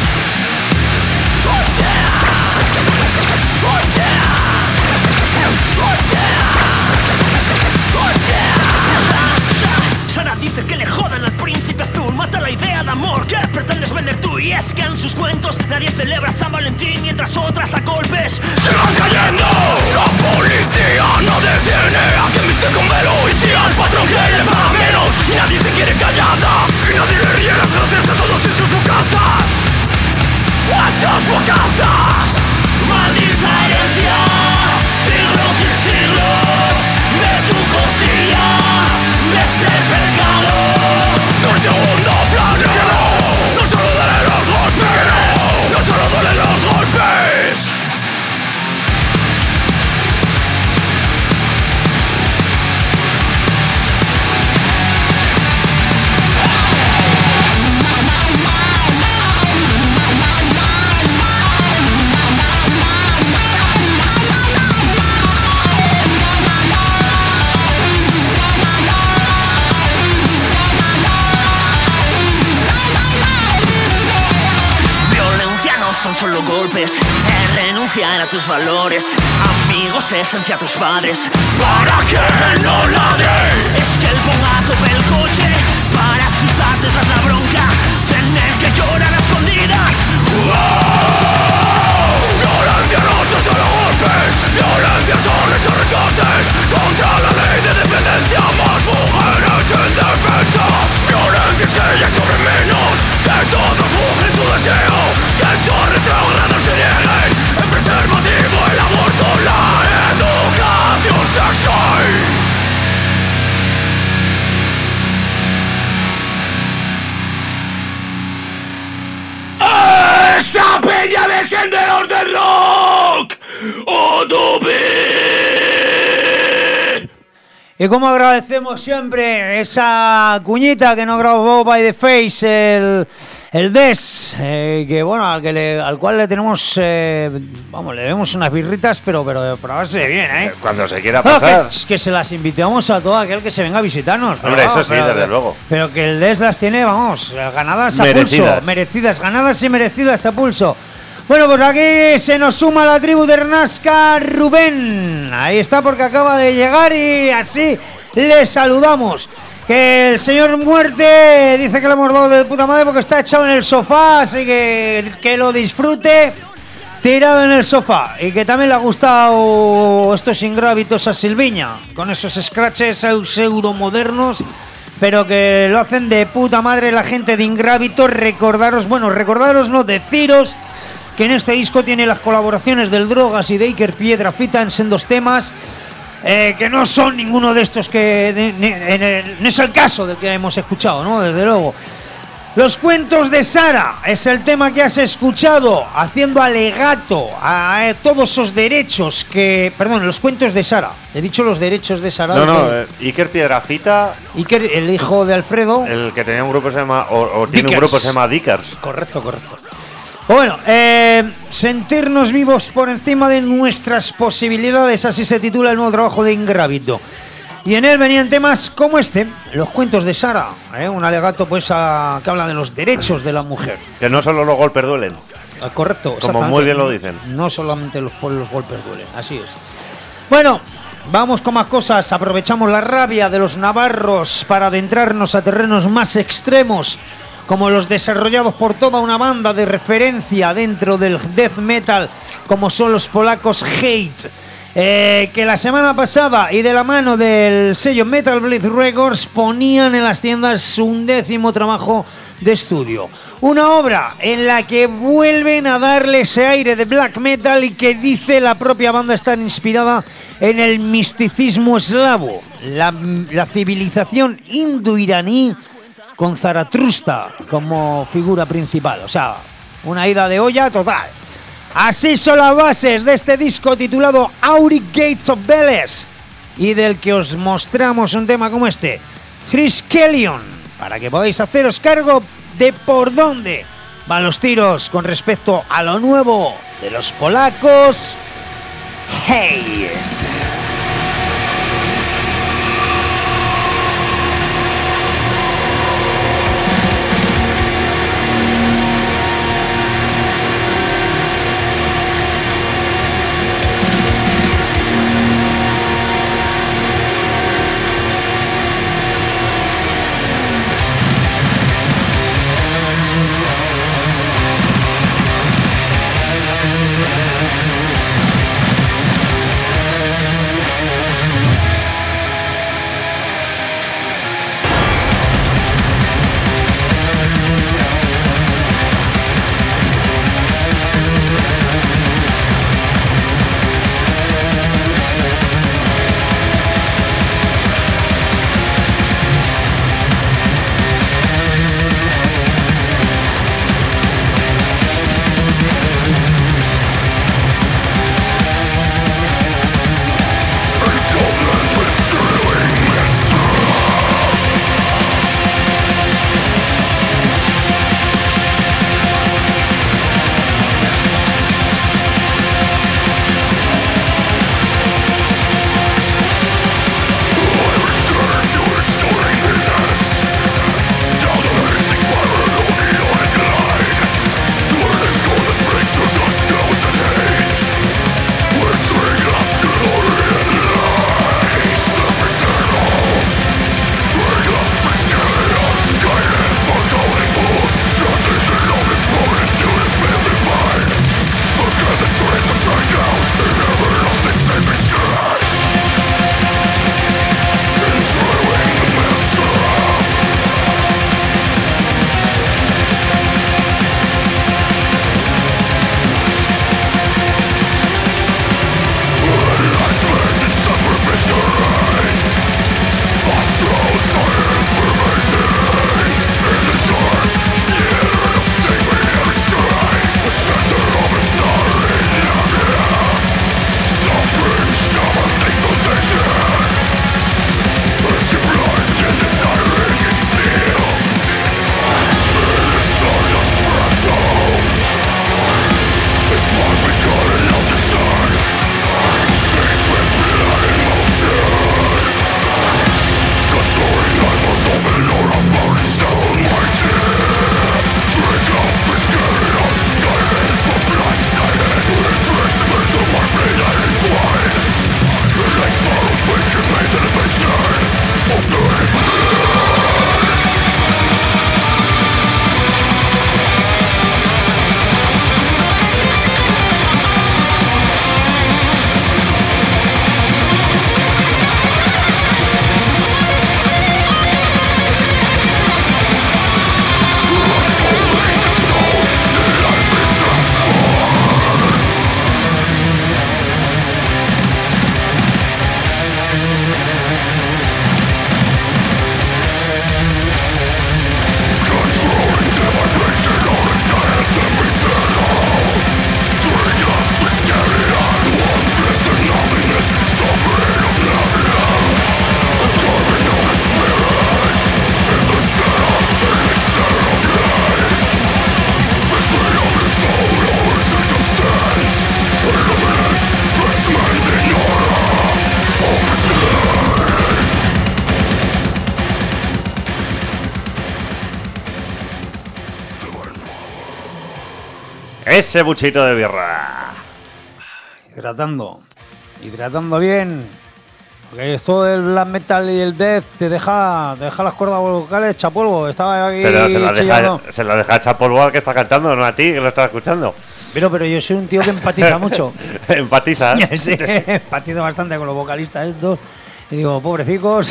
Sara dice que le jodan al príncipe azul, mata la idea de amor que pretendes vender tú. Y es que en sus cuentos nadie celebra San Valentín mientras otras a golpes se van cayendo. La policía no detiene a quien viste con velo, y si al patrón que le paga menos, y nadie te quiere callada, y nadie le ríe las gracias a todos esos bocazas, a esos bocazas. Maldita herencia, siglos y siglos de tu costilla, de ser pecado. No es segundo plano, no, no solo duelen los golpes, no, no solo duelen los golpes. Son solo golpes, es renunciar a tus valores, amigos, esencia, tus padres, para que él no ladre. Es que él ponga a tope el coche para asustarte tras la bronca, tener que llorar a escondidas. ¡Wow! Violencia no son solo golpes, violencia son esos recortes contra la ley de dependencia, más mujeres indefensas. Violencia es que ellas cobren menos, que todos fugen tu deseo, que eso senderos del rock. ¡Oh, tope! Y como agradecemos siempre esa cuñita que nos grabó By The Face, el, el Des, eh, que bueno, al, que le, al cual le tenemos, eh, vamos, le demos unas birritas, pero, pero para verse bien, ¿eh? Cuando se quiera No, pasar. que, que se las invitamos a todo aquel que se venga a visitarnos. Hombre, pero, eso sí, pero, desde luego. Pero que el Des las tiene, vamos, ganadas a Merecidas. pulso. Merecidas, ganadas y merecidas a pulso. Bueno, pues aquí se nos suma la tribu de Renasca Rubén. Ahí está porque acaba de llegar y así le saludamos. Que el señor Muerte dice que lo hemos dado de puta madre porque está echado en el sofá, así que que lo disfrute tirado en el sofá. Y que también le ha gustado estos ingrávitos a Silviña, con esos scratches pseudo modernos, pero que lo hacen de puta madre la gente de Ingrávitos. Recordaros, bueno, recordaros no, deciros que en este disco tiene las colaboraciones del Drogas y de Iker Piedrafita en sendos temas, eh, que no son ninguno de estos que... de, de, en el, no es el caso del que hemos escuchado, ¿no? Desde luego. Los cuentos de Sara es el tema que has escuchado, haciendo alegato a, a todos esos derechos que... Perdón, los cuentos de Sara. He dicho los derechos de Sara. No, no, eh, Iker Piedrafita, Iker, el hijo de Alfredo. el que tenía un grupo se llama, o, o tiene un Dickers. grupo se llama Dickers. Correcto, correcto. Bueno, eh, sentirnos vivos por encima de nuestras posibilidades, así se titula el nuevo trabajo de Ingrávito. Y en él venían temas como este, los cuentos de Sara, ¿eh? Un alegato pues a, que habla de los derechos de la mujer. Que no solo los golpes duelen. Ah, correcto, Como exactamente. muy bien lo dicen. No solamente los, por los golpes duelen, así es. Bueno, vamos con más cosas. Aprovechamos la rabia de los navarros para adentrarnos a terrenos más extremos, como los desarrollados por toda una banda de referencia dentro del death metal, como son los polacos Hate, eh, que la semana pasada y de la mano del sello Metal Blade Records ponían en las tiendas un décimo trabajo de estudio. Una obra en la que vuelven a darle ese aire de black metal y que dice la propia banda estar inspirada en el misticismo eslavo, la, la civilización indo-iraní, con Zaratrusta como figura principal. O sea, una ida de olla total. Así son las bases de este disco titulado Auric Gates of Veles, y del que os mostramos un tema como este, Thriskelion, para que podáis haceros cargo de por dónde van los tiros con respecto a lo nuevo de los polacos Hate. Ese buchito de birra. Hidratando. Hidratando bien. Porque esto del black metal y el death te deja, te deja las cuerdas vocales hecha polvo. Estaba aquí Pero se la, deja, chillando. se la deja hecha polvo al que está cantando, no a ti, que lo estás escuchando. Pero, pero yo soy un tío que empatiza mucho. Empatizas. Sí, empatizo bastante con los vocalistas estos. Y digo, pobrecicos,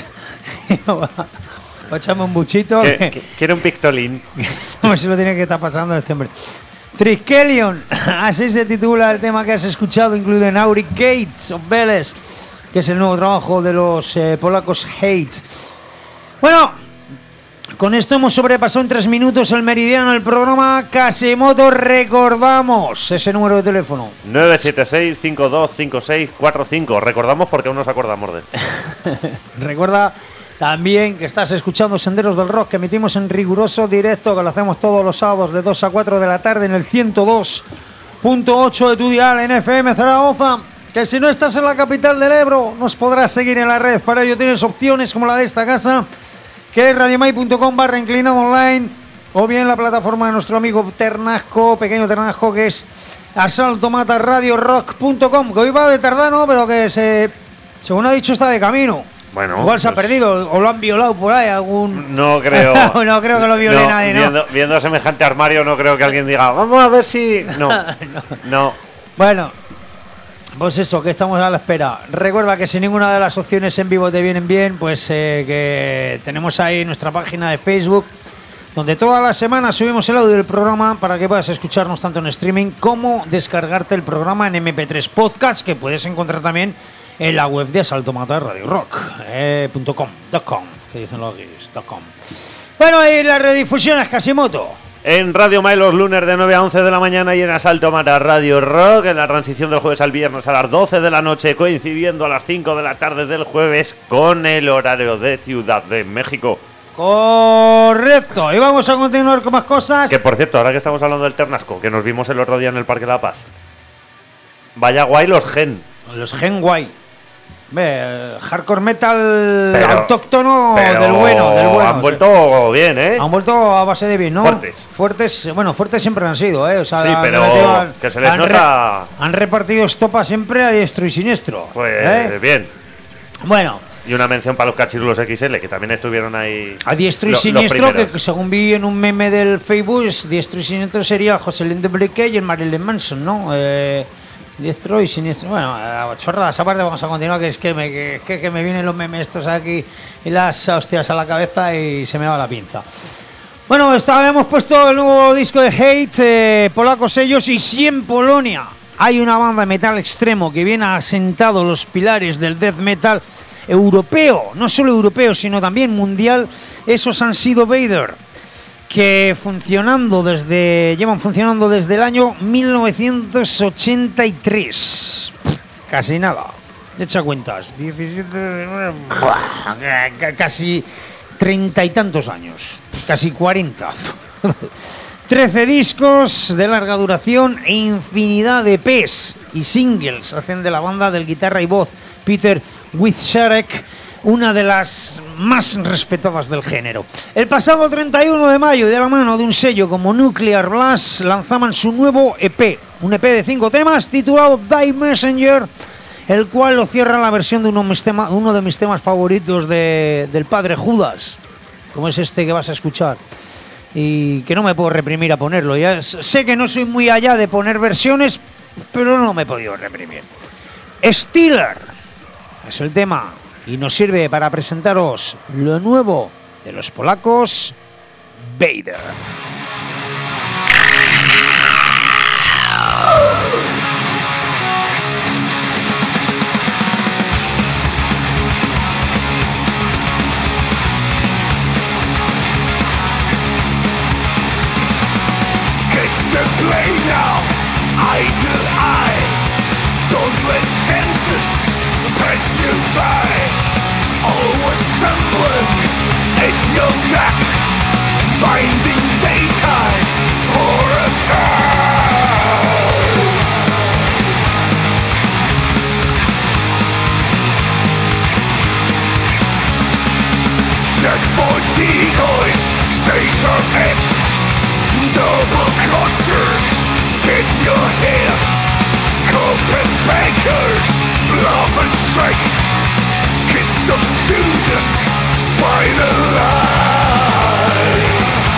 echame un buchito. Que- que- Quiere un pictolín. A ver si lo tiene que estar pasando este hombre. Triskelion, así se titula el tema que has escuchado, incluido en Auric Gates of Veles, que es el nuevo trabajo de los eh, polacos Hate. Bueno, con esto hemos sobrepasado en tres minutos el meridiano del programa. Casimoto, recordamos ese número de teléfono. nueve siete seis, cinco dos cinco seis cuatro cinco. Recordamos porque aún nos acordamos de él. Recuerda también que estás escuchando Senderos del Rock, que emitimos en riguroso directo, que lo hacemos todos los sábados de dos a cuatro de la tarde en el ciento dos punto ocho de tu dial en F M Zaragoza. Que si no estás en la capital del Ebro, nos podrás seguir en la red. Para ello tienes opciones como la de esta casa, que es radiomai punto com barra inclinado online, o bien la plataforma de nuestro amigo Ternasco, pequeño Ternasco, que es asalto mata radio rock punto com, que hoy va de tardano, pero que se, según ha dicho, está de camino. Bueno, Igual se ha pues- perdido o lo han violado por ahí algún... No creo. No creo que lo viole No, nadie, ¿no? Viendo, viendo semejante armario, no creo que alguien diga, vamos a ver si. No. No. Bueno, pues eso, que estamos a la espera. Recuerda que si ninguna de las opciones en vivo te vienen bien, pues eh, que tenemos ahí nuestra página de Facebook, donde todas las semanas subimos el audio del programa para que puedas escucharnos tanto en streaming como descargarte el programa en eme pe tres Podcast, que puedes encontrar también en la web de Asalto Mata Radio Rock eh, punto com, dot com, que dicen los guiris, dot com. Bueno, y las redifusiones, Casimoto. En Radio Mai los lunes de nueve a once de la mañana y en Asalto Mata Radio Rock, en la transición del jueves al viernes a las doce de la noche, coincidiendo a las cinco de la tarde del jueves con el horario de Ciudad de México. Correcto, y vamos a continuar con más cosas. Que por cierto, ahora que estamos hablando del Ternasco, que nos vimos el otro día en el Parque La Paz. Vaya guay los Gen. Los Gen Guay. Ve, hardcore metal Pero- autóctono pero del bueno, del bueno. Han sí. vuelto bien, ¿eh? Han vuelto a base de bien, ¿no? Fuertes. Fuertes, bueno, fuertes siempre han sido, ¿eh? O sea, Sí, han pero relativa- que se les han nota- han repartido estopa siempre a diestro y siniestro. Pues ¿eh? bien. Bueno, Y una mención para los cachirulos equis ele, que también estuvieron ahí. a diestro y lo- los siniestro, que, primeros. que según vi en un meme del Facebook, es diestro y siniestro sería José Linde Brique y el Marilyn Manson, ¿no? Eh, diestro y siniestro. Bueno, eh, chorradas aparte, vamos a continuar, que es que me, que, que- que me vienen los memes estos aquí y las hostias a la cabeza y se me va la pinza. Bueno, está, habíamos puesto el nuevo disco de Hate, eh, polacos ellos, y si en Polonia hay una banda de metal extremo que viene asentado los pilares del death metal europeo, no solo europeo, sino también mundial, esos han sido Vader, que funcionando desde llevan funcionando desde el año mil novecientos ochenta y tres. Casi nada. Echa cuentas. diecisiete, casi treinta y tantos años. Casi cuarenta. trece discos de larga duración e infinidad de E pes y singles hacen de la banda del guitarra y voz Peter Witsharek una de las más respetadas del género. El pasado treinta y uno de mayo, y de la mano de un sello como Nuclear Blast, lanzaban su nuevo E Pe, un E Pe de cinco temas titulado Die Messenger, el cual lo cierra la versión de uno de mis, tema, uno de mis temas favoritos de, del padre Judas, como es este que vas a escuchar. Y que no me puedo reprimir a ponerlo. Ya sé que no soy muy allá de poner versiones, pero no me he podido reprimir. Steeler es el tema y nos sirve para presentaros lo nuevo de los polacos Vader. Catch the play now, eye to eye. Don't let chances pass you by. Always someone at your back, binding daytime for a time. Check for decoys, stay sharp edged. Double clusters, get strike. Kiss of Judas, spider line.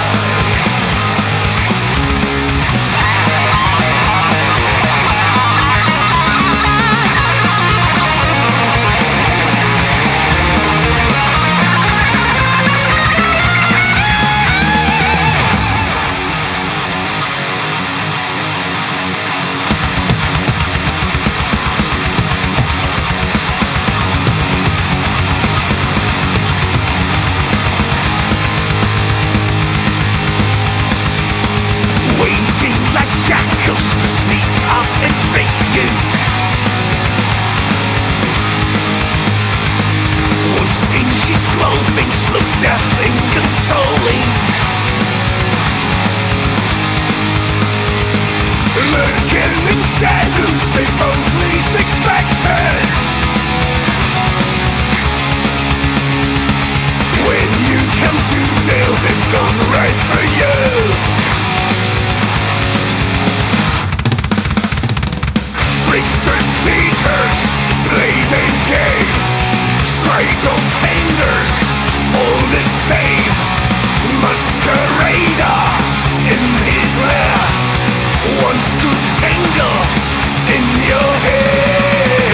Jackals to sneak up and drink you. One singe its clothing, slow death inconsoling. Lurking in shadows, they both least expected. When you come to Dale, they've gone right for you. Tricksters, teachers, bleeding game, sight of fingers, all the same. Masquerader in his lair wants to tangle in your hair.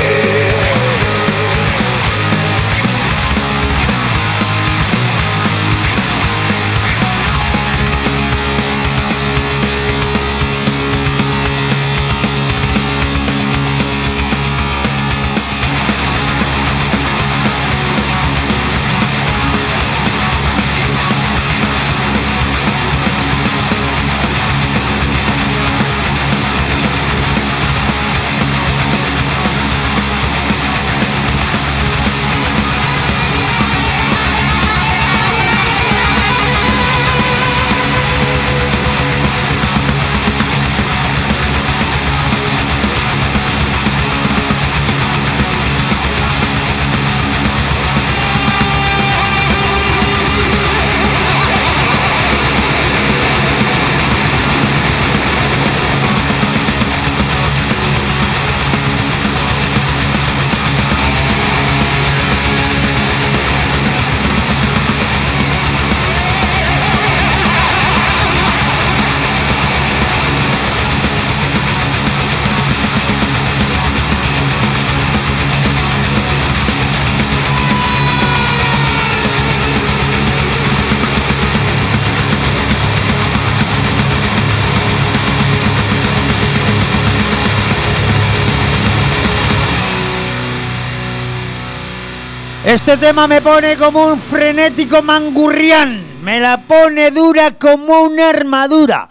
Este tema me pone como un frenético mangurrián. Me la pone dura como una armadura.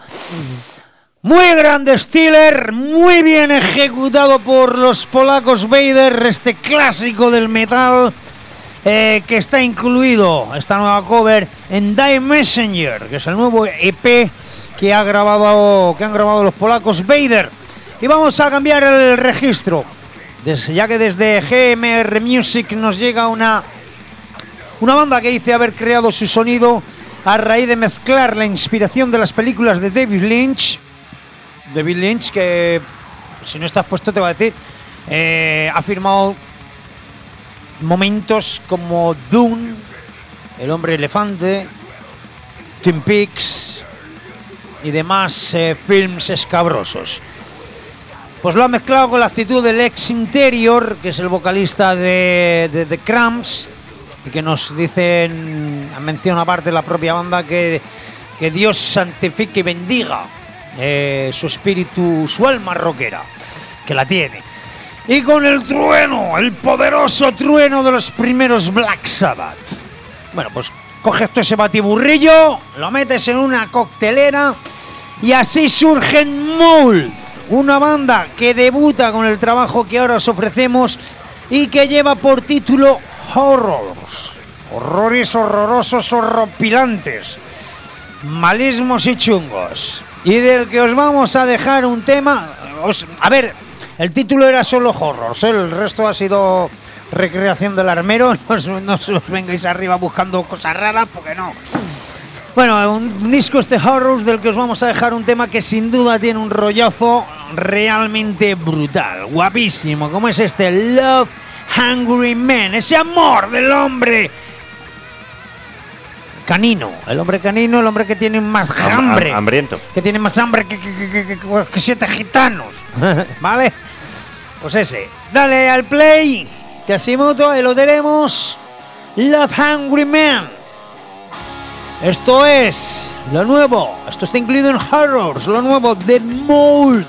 Muy grande Steeler, muy bien ejecutado por los polacos Vader, este clásico del metal eh, que está incluido, esta nueva cover, en Die Messenger, que es el nuevo E P que, ha grabado, que han grabado los polacos Vader. Y vamos a cambiar el registro. Desde, ya que desde G M R Music nos llega una, una banda que dice haber creado su sonido a raíz de mezclar la inspiración de las películas de David Lynch. David Lynch, que si no estás puesto te va a decir, eh, ha firmado momentos como Dune, El Hombre Elefante, Twin Peaks y demás eh, films escabrosos. Pues lo ha mezclado con la actitud del ex Interior, que es el vocalista de, de The Cramps, y que nos dicen, menciona aparte la propia banda, que, que Dios santifique y bendiga eh, su espíritu, su alma rockera, que la tiene. Y con el trueno, el poderoso trueno de los primeros Black Sabbath. Bueno, pues coges todo ese batiburrillo, lo metes en una coctelera y así surge Mould. Una banda que debuta con el trabajo que ahora os ofrecemos y que lleva por título Horrors. Horrores horrorosos, horropilantes, malismos y chungos. Y del que os vamos a dejar un tema... Os, a ver, el título era solo Horrors, ¿eh? El resto ha sido recreación del armero. No os, no os vengáis arriba buscando cosas raras, porque no... Bueno, un disco este Horrors del que os vamos a dejar un tema que sin duda tiene un rollazo realmente brutal, guapísimo, como es este Love Hungry Man, ese amor del hombre canino, el hombre canino, el hombre que tiene más Ham- hambre, ham- hambriento. que tiene más hambre que, que, que, que- que- que siete gitanos, ¿vale? Pues ese, dale al play, Casimoto, ahí lo tenemos, Love Hungry Man. Esto es lo nuevo, esto está incluido en Horrors, lo nuevo de Mold.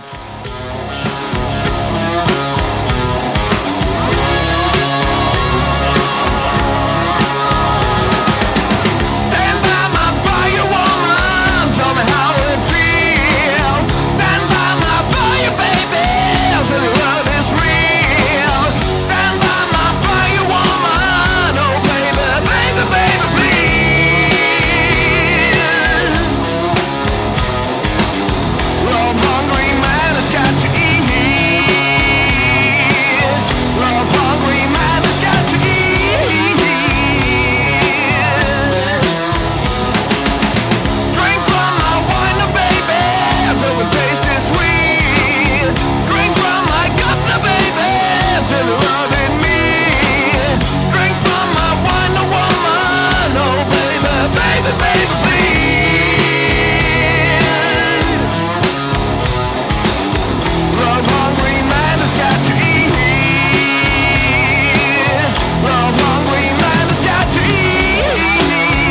Stand by my fire, woman. Tell me how it feels. Stand by my fire, baby. I'll tell you love is real. Stand by my fire, woman. Oh, baby, baby, baby, please. Love hungry man has got to eat. Love hungry man has got to eat. Drink from my wine, now, baby, till the taste is sweet. Drink from my cup, now, baby, till you love in me. Drink from my wine, now, woman, oh baby, baby, baby, please. Love hungry man has got to eat. Love hungry man has got to eat.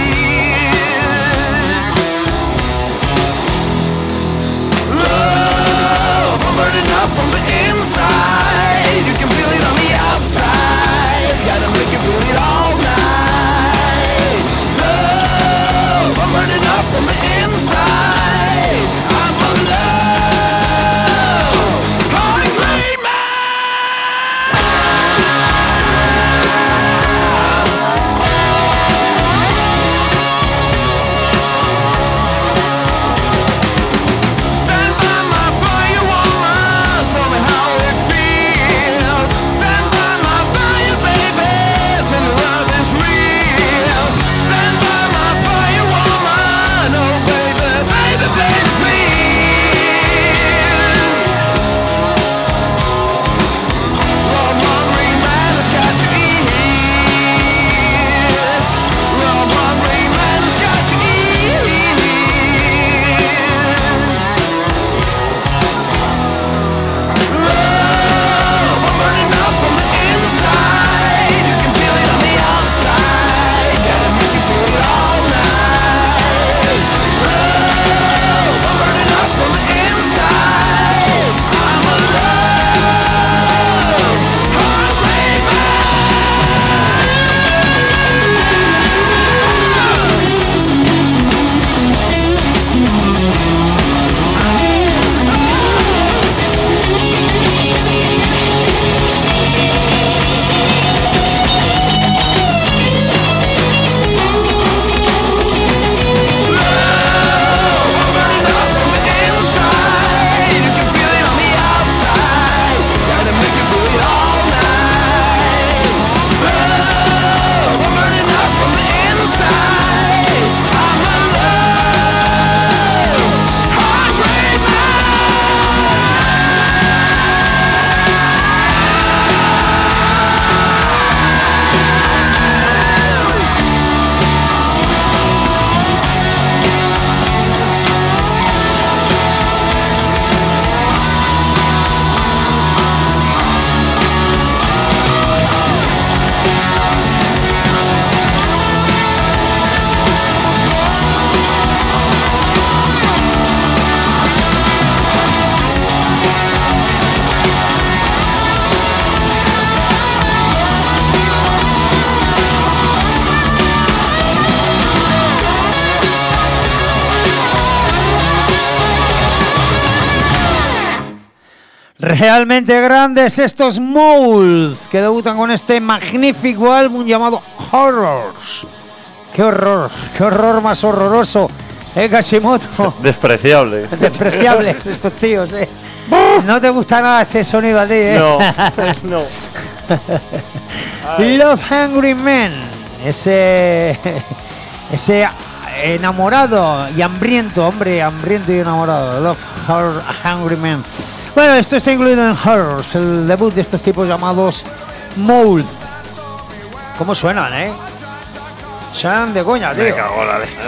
Love, I'm burning up from the inside. You can feel it on the outside. Gotta make you feel it all night. Love, I'm burning up from the inside. I'm a love hungry Stand by my fire, woman. Tell me how it feels. Stand by my fire, baby. Tell me love is real. Stand by my fire, woman. Oh, baby, baby, baby, please. Love hungry man has got to eat. Love hungry man has got to eat. Love, I'm burning up from the inside. You can feel it on the outside. Gotta make you feel it all night. Love, I'm burning up from the inside. I'm a love hungry burning up from the inside. You can feel it on the outside. Gotta make you feel it all night. Love, I'm burning up from the inside. I'm a love hungry Realmente grandes estos Mold, que debutan con este magnífico álbum llamado Horrors. ¡Qué horror! ¡Qué horror más horroroso! ¿Eh, Kashimoto? Despreciable. Despreciables estos tíos, ¿eh? No te gusta nada este sonido a ti, ¿eh? No, no. Love Hungry Man, ese ese enamorado y hambriento, hombre, hambriento y enamorado. Love Hungry Man. Bueno, esto está incluido en Horrors, el debut de estos tipos llamados Mouth. ¿Cómo suenan, eh? Suenan de coña, tío. Me cago en la leche.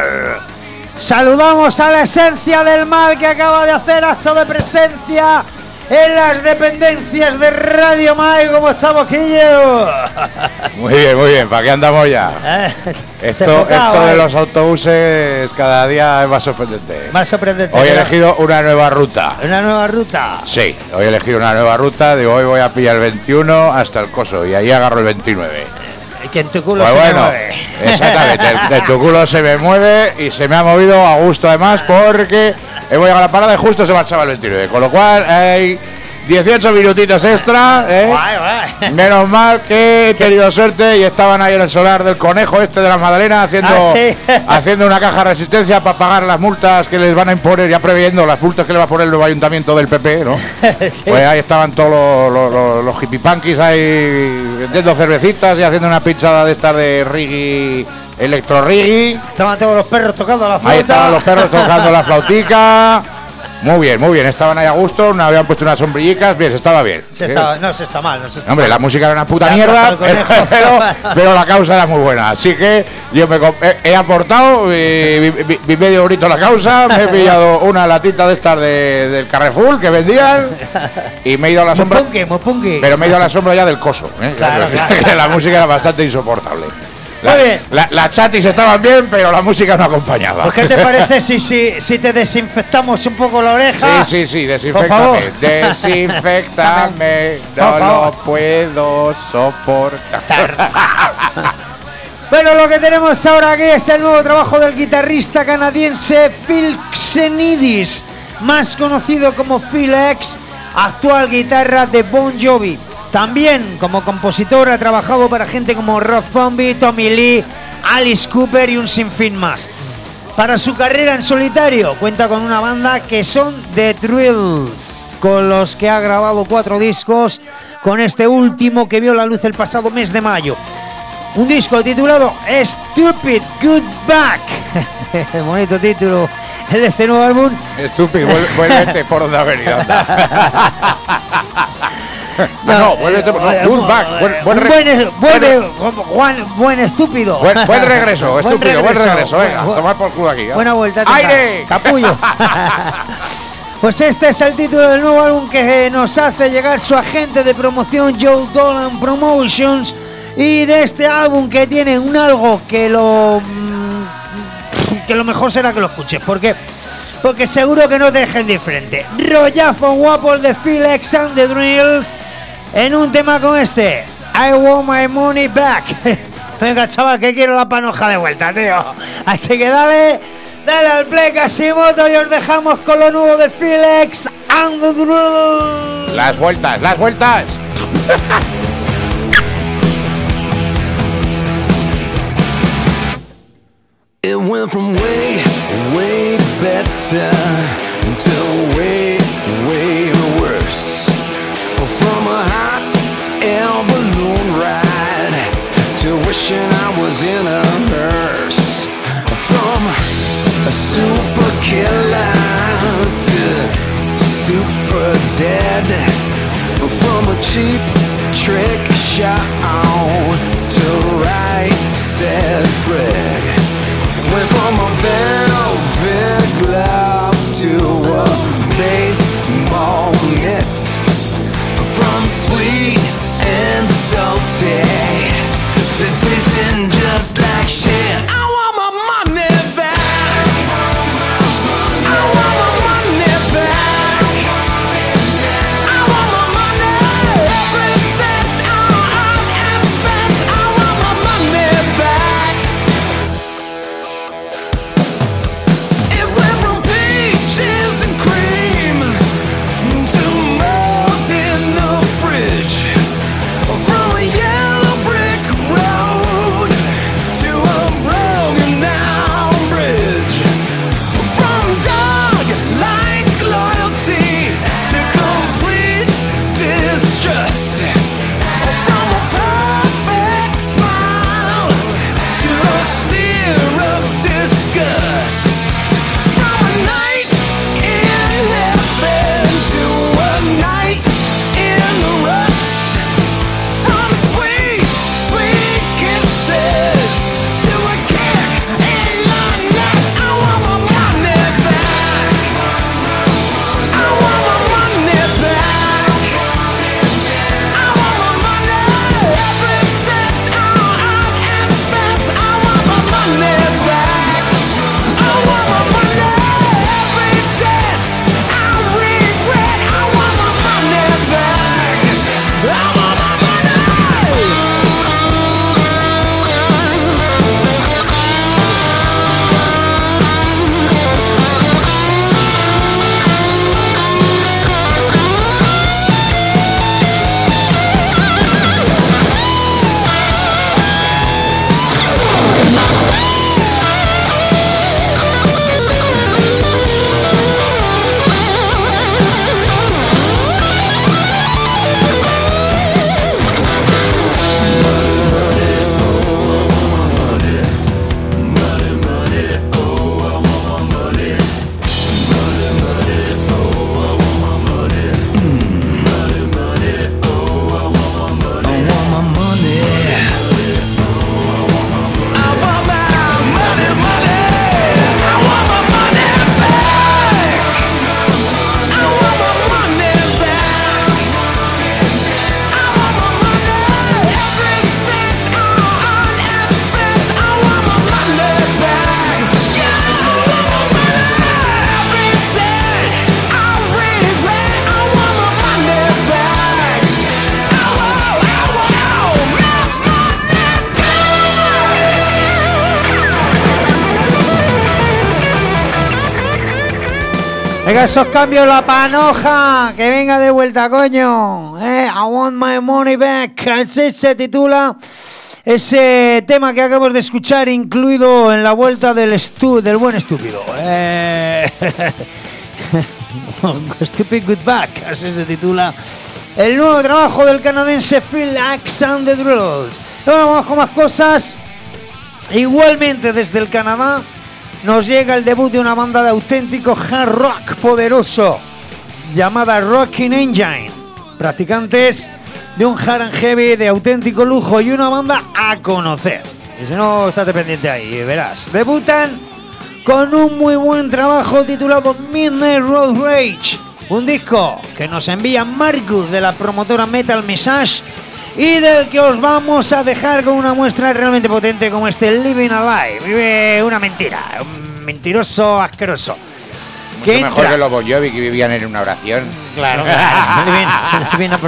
Saludamos a la esencia del mal que acaba de hacer acto de presencia en las dependencias de Radio Mai. ¿Cómo estamos, Quillo? Muy bien, muy bien. ¿Para qué andamos ya? Eh, Esto, sofocado, esto de eh. los autobuses cada día es más sorprendente. Más sorprendente. Hoy he ¿verdad? elegido una nueva ruta. Una nueva ruta. Sí, hoy he elegido una nueva ruta. Digo, hoy voy a pillar el veintiuno hasta el Coso y ahí agarro el veintinueve. Que en tu culo Pues se bueno, mueve. exactamente. De, de tu culo se me mueve y se me ha movido a gusto además porque he voy a la parada y justo se marchaba el veintinueve. Con lo cual hay dieciocho minutitos extra. ¿eh? Guay, guay. Menos mal que he tenido suerte y estaban ahí en el solar del conejo este de la Magdalena haciendo, Ah, ¿sí? haciendo una caja de resistencia para pagar las multas que les van a imponer, ya previendo las multas que le va a poner el nuevo ayuntamiento del P P, ¿no? Sí. Pues ahí estaban todos los, los, los, los hippie-punkis ahí vendiendo cervecitas y haciendo una pinchada de estas de reggae, electro reggae. Estaban todos los perros tocando la flauta. Ahí estaban los perros tocando la flautica. Muy bien, muy bien, estaban ahí a gusto, nos habían puesto unas sombrillicas, bien, se estaba bien. Se estaba, no, se está mal, no se está Hombre, mal. la música era una puta Ya, mierda, para el pero, conejo. pero, pero la causa era muy buena. Así que yo me comp- he, he aportado mi, mi- mi medio eurito a la causa, me he pillado una latita de estas de, del Carrefour que vendían y me he ido a la Muy sombra. punky, muy punky. Pero me he ido a la sombra ya del Coso, ¿eh? Claro, Que claro. la música era bastante insoportable. La, Muy bien. la- las chatis estaban bien, pero la música no acompañaba. Pues, ¿qué te parece si, si, si te desinfectamos un poco la oreja? Sí, sí, sí, Por favor. desinfectame. Desinfectame, Por no favor. lo puedo soportar. Bueno, lo que tenemos ahora aquí es el nuevo trabajo del guitarrista canadiense Phil Xenidis, más conocido como Phil X, actual guitarra de Bon Jovi. También como compositor ha trabajado para gente como Rob Zombie, Tommy Lee, Alice Cooper y un sinfín más. Para su carrera en solitario cuenta con una banda que son The Thrills, con los que ha grabado cuatro discos, con este último que vio la luz el pasado mes de mayo. Un disco titulado Stupid Good Back. Bonito título de este nuevo álbum. Estúpido, vuel- vuélvete por donde has venido, anda. Ah, no, vuélvete por. No, eh, good back, buen, buen, un re- buen, buen, Juan, buen estúpido. buen- buen regreso, Buen estúpido, buen regreso. regreso. Venga, Buen- tomar por culo aquí. ¿eh? Buena vuelta. tío. ¡Aire! Capullo. Pues este es el título del nuevo álbum que nos hace llegar su agente de promoción Joe Dolan Promotions, y de este álbum que tiene un algo que lo mm, que lo mejor será que lo escuches, porque porque seguro que no te dejen diferente. Rollazo guapo el de Phil X and the Drills en un tema como este, I Want My Money Back. Venga, chaval, que quiero la panoja de vuelta, tío. Así que dale, dale al play Casimoto y os dejamos con lo nuevo de Phil X and the Drills. Las vueltas, las vueltas. It went from way, way better to way, way worse. From a hot air balloon ride to wishing I was in a hearse. From a super killer to super dead. From a cheap trick shot to right said Fred. Went from a velvet glove to a baseball mitt. From sweet and salty to tasting just like shit. I want my money back. I want my money back. I want my money. Every cent I earned and spent. I want my money back. Venga, esos cambios, la panoja, que venga de vuelta, coño. Eh, I want my money back. Así se titula ese tema que acabamos de escuchar, incluido en la vuelta del estu del buen estúpido. Eh, Stupid Good Back, así se titula el nuevo trabajo del canadiense Phil Alexander Drills. Bueno, vamos con más cosas. Igualmente desde el Canadá nos llega el debut de una banda de auténtico hard rock poderoso llamada Rocking Engine, practicantes de un hard and heavy de auténtico lujo y una banda a conocer. Y si no, estate pendiente ahí, verás. Debutan con un muy buen trabajo titulado Midnight Road Rage, un disco que nos envía Marcus de la promotora Metal Message y del que os vamos a dejar con una muestra realmente potente como este Living Alive. Vive una mentira, un mentiroso asqueroso. Mucho que mejor entra... que los Bon Jovi que vivían en una oración. Claro, claro. Living, living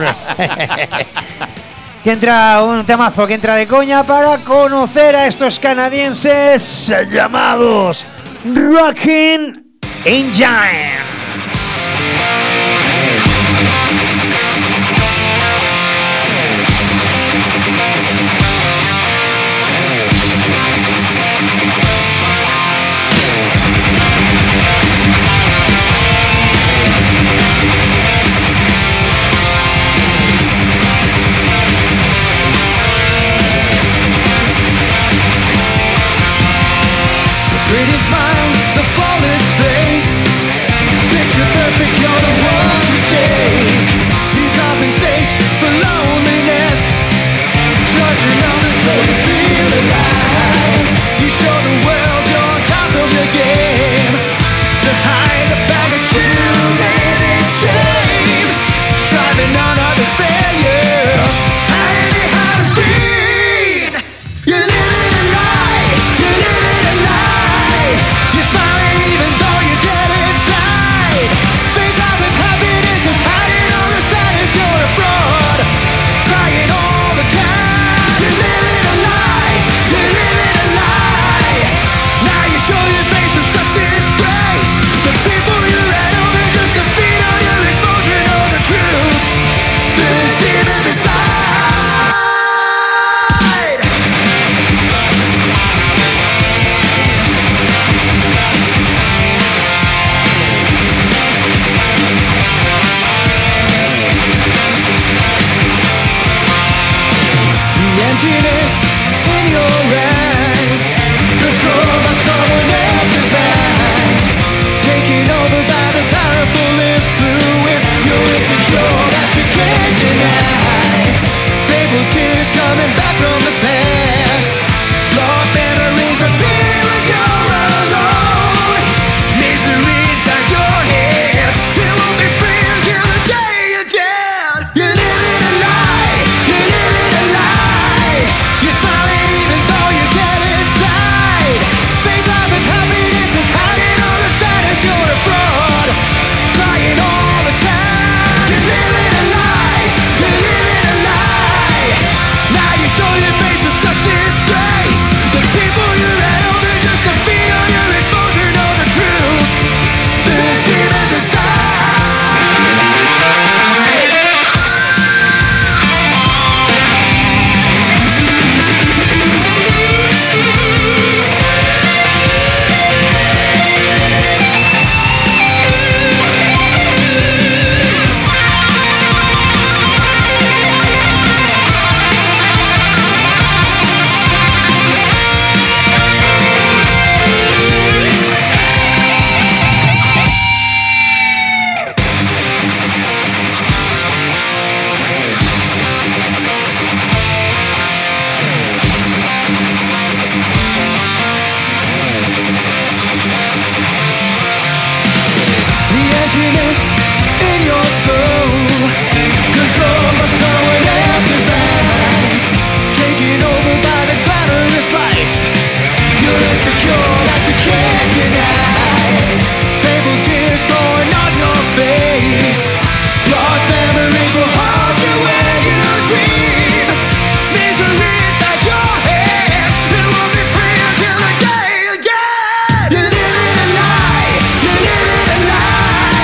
que entra un temazo que entra de coña para conocer a estos canadienses llamados Rocking Engine. Pretty smile, the flawless face. Picture perfect, you're the one to take. You compensate for loneliness. Treasure others so you feel alive. You show the world you're on top of the game. To hide the fact that you live in shame. Striving on others' failures. Hiding behind a screen. You're living a lie. You're living a lie. You're smiling even though you're dead inside. Think life with happiness is hiding on the side as you're a fraud. Crying all the time. You're living a lie. You're living a lie. Now you show your face with such disgrace. The people you ran over just to feed on your exposure know the truth. The demons inside. The emptiness in your eyes, controlled by someone else's mind, taken over by the powerful influence. You're insecure that you can't deny. Painful tears coming back from the past, lost memories of being when you're alone. Misery inside your head, it won't be free until the day you're dead. You're living a lie. You're living a lie. You're smiling even though you're dead inside. Fake life and happiness is hiding on the side as you're a fraud. Crying all the time. You're living a lie. You're living a lie. Now you show your face with such disgrace. The people you ran over just to feed on your exposure know the truth. The demons inside. The emptiness in your soul, controlled by someone else's mind, taken over by the glamorous life. You're insecure that you can't deny. Painful tears pouring on your face. Lost memories will haunt you when you dream. Misery inside your head, it won't be free until the day you're dead. You're living a lie. You're living a lie.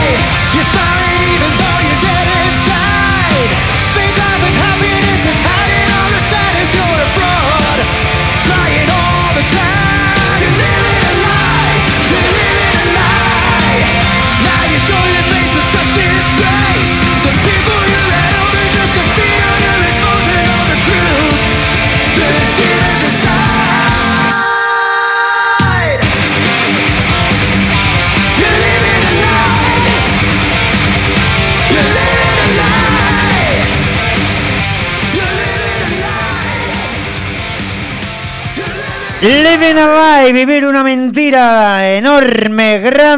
Living a lie, vivir una mentira enorme,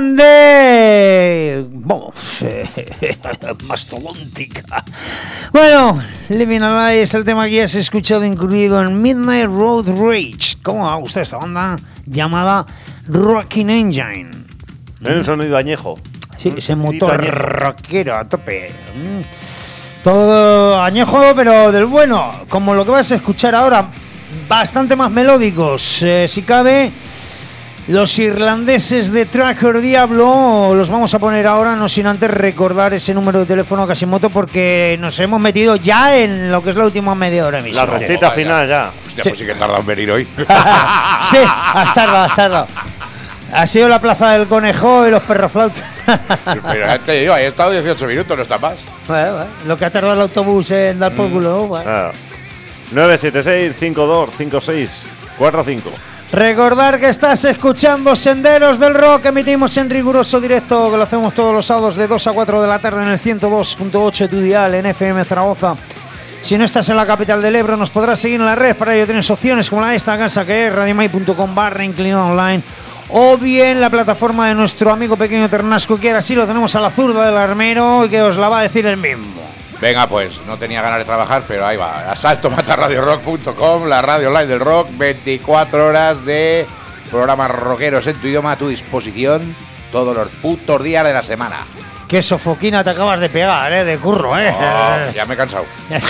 grande, vamos, mastodóntica. Bueno, Living a lie es el tema que ya has escuchado incluido en Midnight Road Rage. ¿Cómo va a gustar esta banda llamada Rocking Engine? Tiene un sonido añejo. Sí, ese Un motor añejo. rockero a tope. Mm. Todo añejo, pero del bueno, como lo que vas a escuchar ahora. Bastante más melódicos, eh, si cabe. Los irlandeses de Tracker Diablo los vamos a poner ahora, no sin antes recordar ese número de teléfono Casimoto, porque nos hemos metido ya en lo que es la última media hora La emisora. receta final ya. Hostia, Sí. pues sí que tarda en venir hoy. Sí, has tardado, has tardado. Ha sido la plaza del conejo y los perroflautas. Pero ya te digo, ahí he estado dieciocho minutos, no está más. Bueno, bueno, lo que ha tardado el autobús en dar por culo. Bueno. Ah. nueve siete seis, cinco dos cinco seis cuatro cinco. Recordar que estás escuchando Senderos del Rock, emitimos en riguroso directo, que lo hacemos todos los sábados de dos a cuatro de la tarde en el ciento dos punto ocho de tu dial en F M Zaragoza. Si no estás en la capital del Ebro, nos podrás seguir en la red. Para ello tienes opciones como la de esta casa, que es radiomai punto com barra inclinado online, o bien la plataforma de nuestro amigo Pequeño Ternasco, que ahora sí lo tenemos a la zurda del armero y que os la va a decir el mismo. Venga, pues, no tenía ganas de trabajar, pero ahí va. asalto mata radio rock punto com, la radio online del rock, veinticuatro horas de programas rockeros en tu idioma a tu disposición todos los putos días de la semana. Qué sofoquina te acabas de pegar, eh, de curro, eh. Oh, ya me he cansado.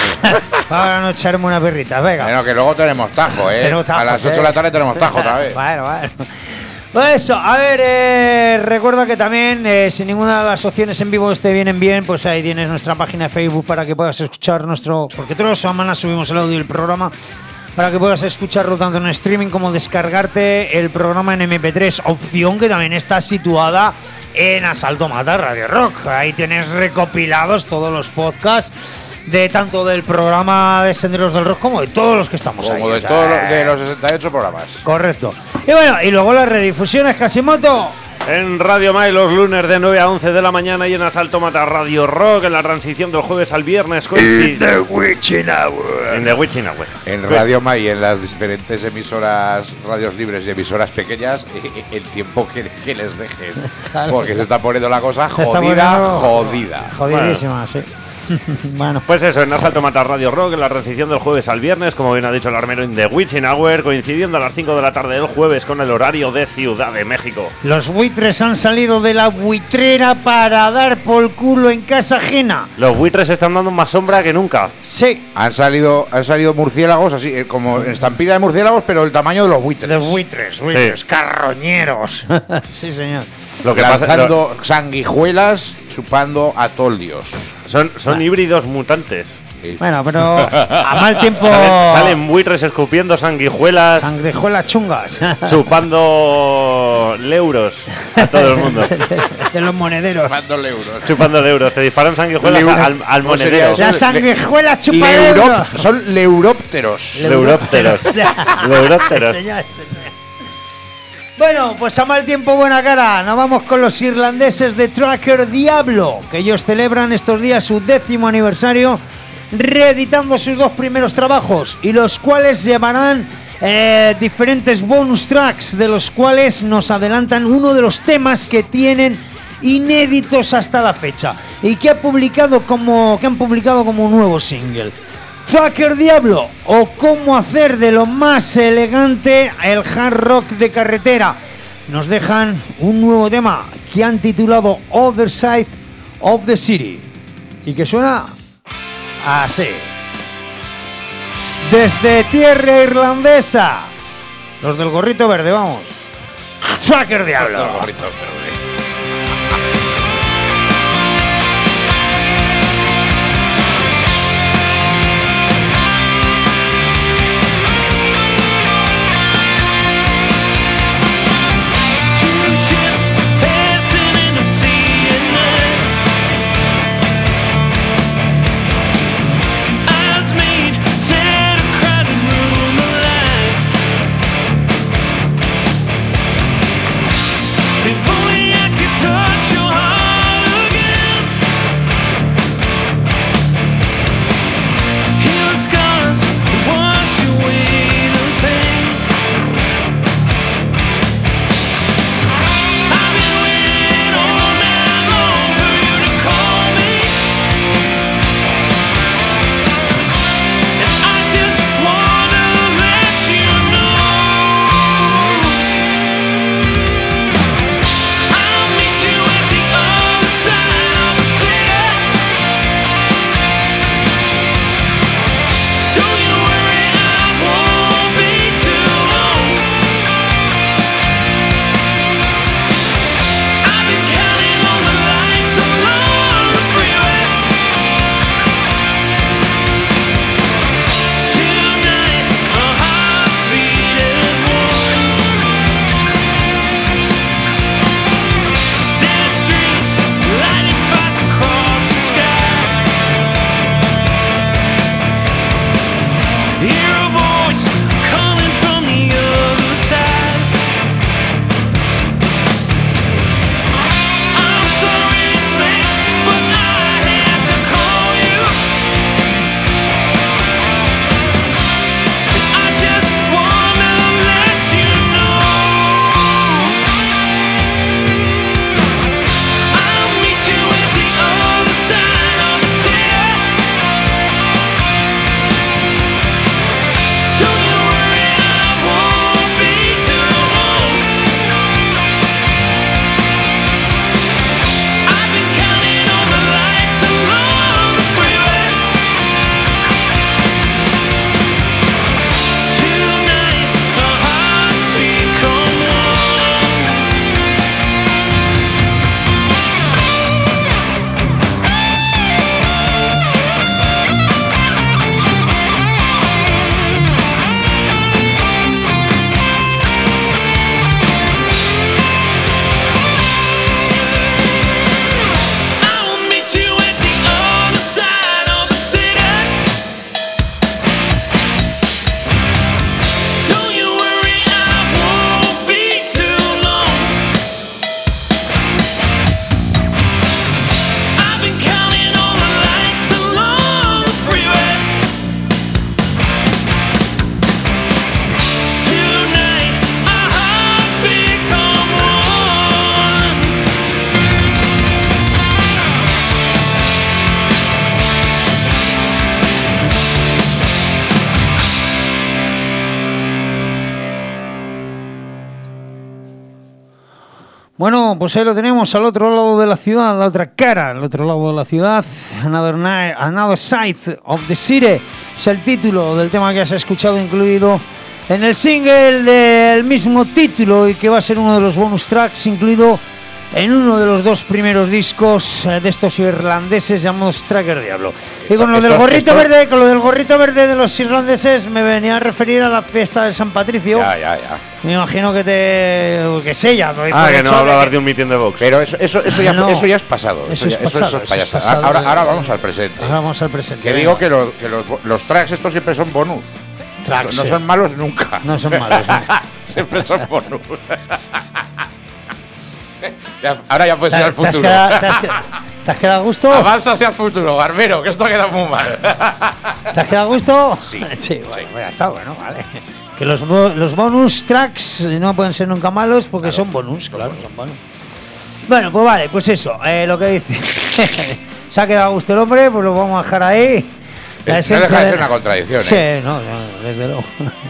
Ahora no echarme una perrita, venga. Bueno, que luego tenemos tajo, ¿eh? Tenemos tajos, a las ocho eh. de la tarde tenemos tajo otra vez. Bueno, bueno. Pues eso, a ver, eh, recuerda que también, eh, si ninguna de las opciones en vivo te vienen bien, pues ahí tienes nuestra página de Facebook para que puedas escuchar nuestro... Porque todas las semanas subimos el audio del programa, para que puedas escucharlo tanto en streaming como descargarte el programa en eme pe tres, opción que también está situada en Asalto Mata Radio Rock. Ahí tienes recopilados todos los podcasts de tanto del programa de Senderos del Rock como de todos los que estamos ahí. Como de o sea, todos los, de los sesenta y ocho programas. Correcto. Y bueno, y luego las redifusiones, Casimoto. En Radio Mai los lunes de nueve a once de la mañana y en Asalto Mata Radio Rock en la transición del jueves al viernes. In the Witching Hour. In the Witching Hour. En Radio Mai, en las diferentes emisoras, radios libres y emisoras pequeñas, el tiempo que, que les dejen. Claro. Porque se está poniendo la cosa Se está jodida, poniendo- jodida. Jodidísima, sí. Bueno, Pues eso, en Asalto Mata Radio Rock en la transición del jueves al viernes, como bien ha dicho el armero, in the Witching Hour, coincidiendo a las cinco de la tarde del jueves con el horario de Ciudad de México. los buitres han salido de la buitrera para dar por culo en casa ajena. Los buitres están dando más sombra que nunca. Sí, Han salido, han salido murciélagos, así eh, como en estampida de murciélagos, pero el tamaño de los buitres. los buitres, buitres, carroñeros. Sí, señor. Lo que pasa Lanzando sanguijuelas, chupando a toldios. son, son híbridos mutantes. Sí. Bueno, pero a mal tiempo. Salen, salen buitres escupiendo sanguijuelas, Sangrejuelas chungas. chupando leuros a todo el mundo. De los monederos. Chupando euros. Chupando leuros. Te disparan sanguijuelas Leu- al, al ¿Cómo sería monedero. eso? La sanguijuela chupa Leurop- euros. son leurópteros. Leurópteros. Leurópteros. Señor, señor. Bueno, pues a mal tiempo, buena cara. Nos vamos con los irlandeses de Tracker Diablo, que ellos celebran estos días su décimo aniversario, reeditando sus dos primeros trabajos, y los cuales llevarán eh, diferentes bonus tracks, de los cuales nos adelantan uno de los temas que tienen inéditos hasta la fecha y que ha publicado como que han publicado como nuevo single. Tracker Diablo, o cómo hacer de lo más elegante el hard rock de carretera. Nos dejan un nuevo tema que han titulado Other Side of the City y que suena así. Desde tierra irlandesa, los del gorrito verde, vamos. Tracker Diablo. Two ships passing in the sea at night. Eyes meet, set a crowded room alight. If only I could touch your heart. Bueno, pues ahí lo tenemos al otro lado de la ciudad, a la otra cara, al otro lado de la ciudad. Another, night, Another Side of the City es el título del tema que has escuchado, incluido en el single del mismo título y que va a ser uno de los bonus tracks incluido en uno de los dos primeros discos de estos irlandeses llamados Tracker Diablo. Y con lo del gorrito verde, con lo del gorrito verde de los irlandeses me venía a referir a la fiesta de San Patricio. Ya, ya, ya. Me imagino que te que sé ya. doy Ah, por que hecho no de hablabas que- de un mitin de Vox. Pero eso, eso, eso, ya, No. eso ya es pasado. Eso es ya- pasado, eso es payasada. pasado Ahora, de- ahora vamos al presente. Ahora vamos al presente. Que digo que, los, que los, los tracks estos siempre son bonus. Tracks, No sí. son malos nunca. No son malos. ¿no? Siempre son bonus. Ya- ahora ya puedes ir ¿Te, al te has futuro. quedado, te has quedado- ¿te has quedado a gusto? Avanza hacia el futuro, Barbero, que esto ha quedado muy mal. ¿Te has quedado a gusto? Sí. sí, bueno, ya está, bueno, vale. Que los, bo- los bonus tracks no pueden ser nunca malos porque son bonus, claro, son bonus. Bueno, pues vale, pues eso, eh, lo que dice. Se ha quedado a gusto el hombre, pues lo vamos a dejar ahí. La No esencia deja de de- ser una contradicción, Sí, ¿eh? no, no, desde luego.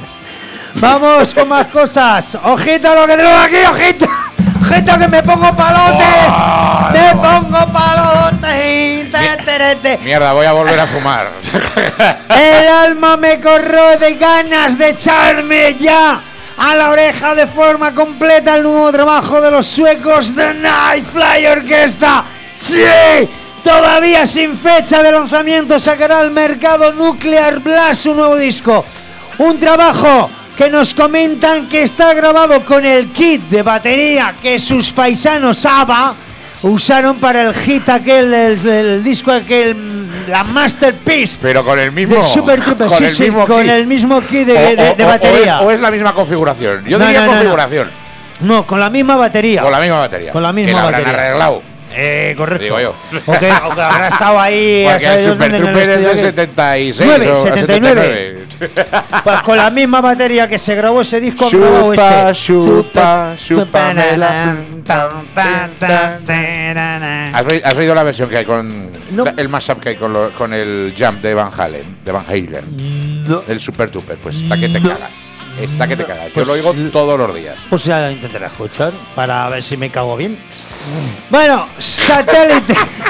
Vamos con más cosas. Ojito lo que tenemos aquí, ojito. Ojito que me pongo palote. ¡Oh! Me pongo palote. Te, te, te. Mierda, voy a volver a fumar. El alma me corroe de ganas de echarme ya a la oreja de forma completa el nuevo trabajo de los suecos The Nightfly Orchestra. ¡Sí! Todavía sin fecha de lanzamiento sacará al mercado Nuclear Blast su nuevo disco. Un trabajo que nos comentan que está grabado con el kit de batería que sus paisanos ABBA usaron para el hit aquel, el, el disco aquel, la Masterpiece. Pero con el mismo. De Super Trooper, con sí, el sí, mismo con kit. el mismo kit de, O- de- o- de o- batería. O es, o es la misma configuración. Yo No, diría no, no, no. configuración. No, con la misma batería. Con la misma batería. Con la misma que la habrán batería. arreglado. Eh, correcto. Digo yo. O que, o que habrá estado ahí. a Porque saber el Dios Super dónde, en el Trooper es estudio del aquel. setenta y seis nueve, o setenta y nueve. setenta y nueve. Pues con la misma batería que se grabó ese disco, han Chupa, grabado este. chupa, chúpamela. Tan, tan, tan, tarana. ¿Has, oí- has oído la versión que hay con. No. la- el mashup que hay con, lo- con el Jump de Van Halen? De Van Halen. No. El Super Trooper. Pues está que te No. cagas. Está que te cagas. Yo Pues lo oigo l- todos los días. Pues ya lo intentaré escuchar para ver si me cago bien. Bueno, Satélite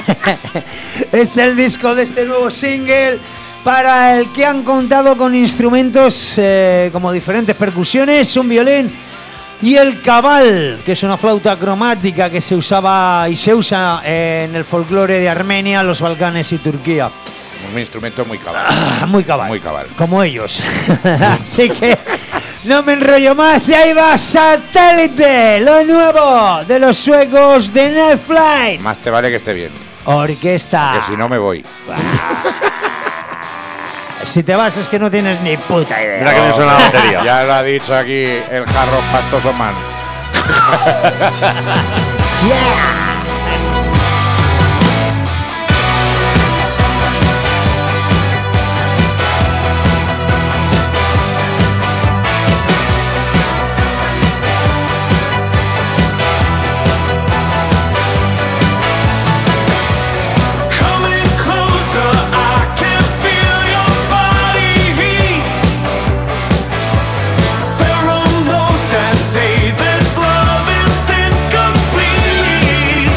es el disco de este nuevo single para el que han contado con instrumentos eh, como diferentes percusiones, un violín y el cabal, que es una flauta cromática que se usaba y se usa en el folclore de Armenia, los Balcanes y Turquía. Un instrumento muy cabal. Ah, muy cabal. Muy cabal. Como ellos. Así que no me enrollo más. Y ahí va Satélite, lo nuevo de los suecos de Nightfly Más te vale que esté bien. Orquesta. Que si no me voy. Si te vas es que no tienes ni puta idea. Mira que bien suena la batería. Ya lo ha dicho aquí el jarro pastoso man. Yeah. Coming closer, I can feel your body heat. Pheromones that say this love is incomplete.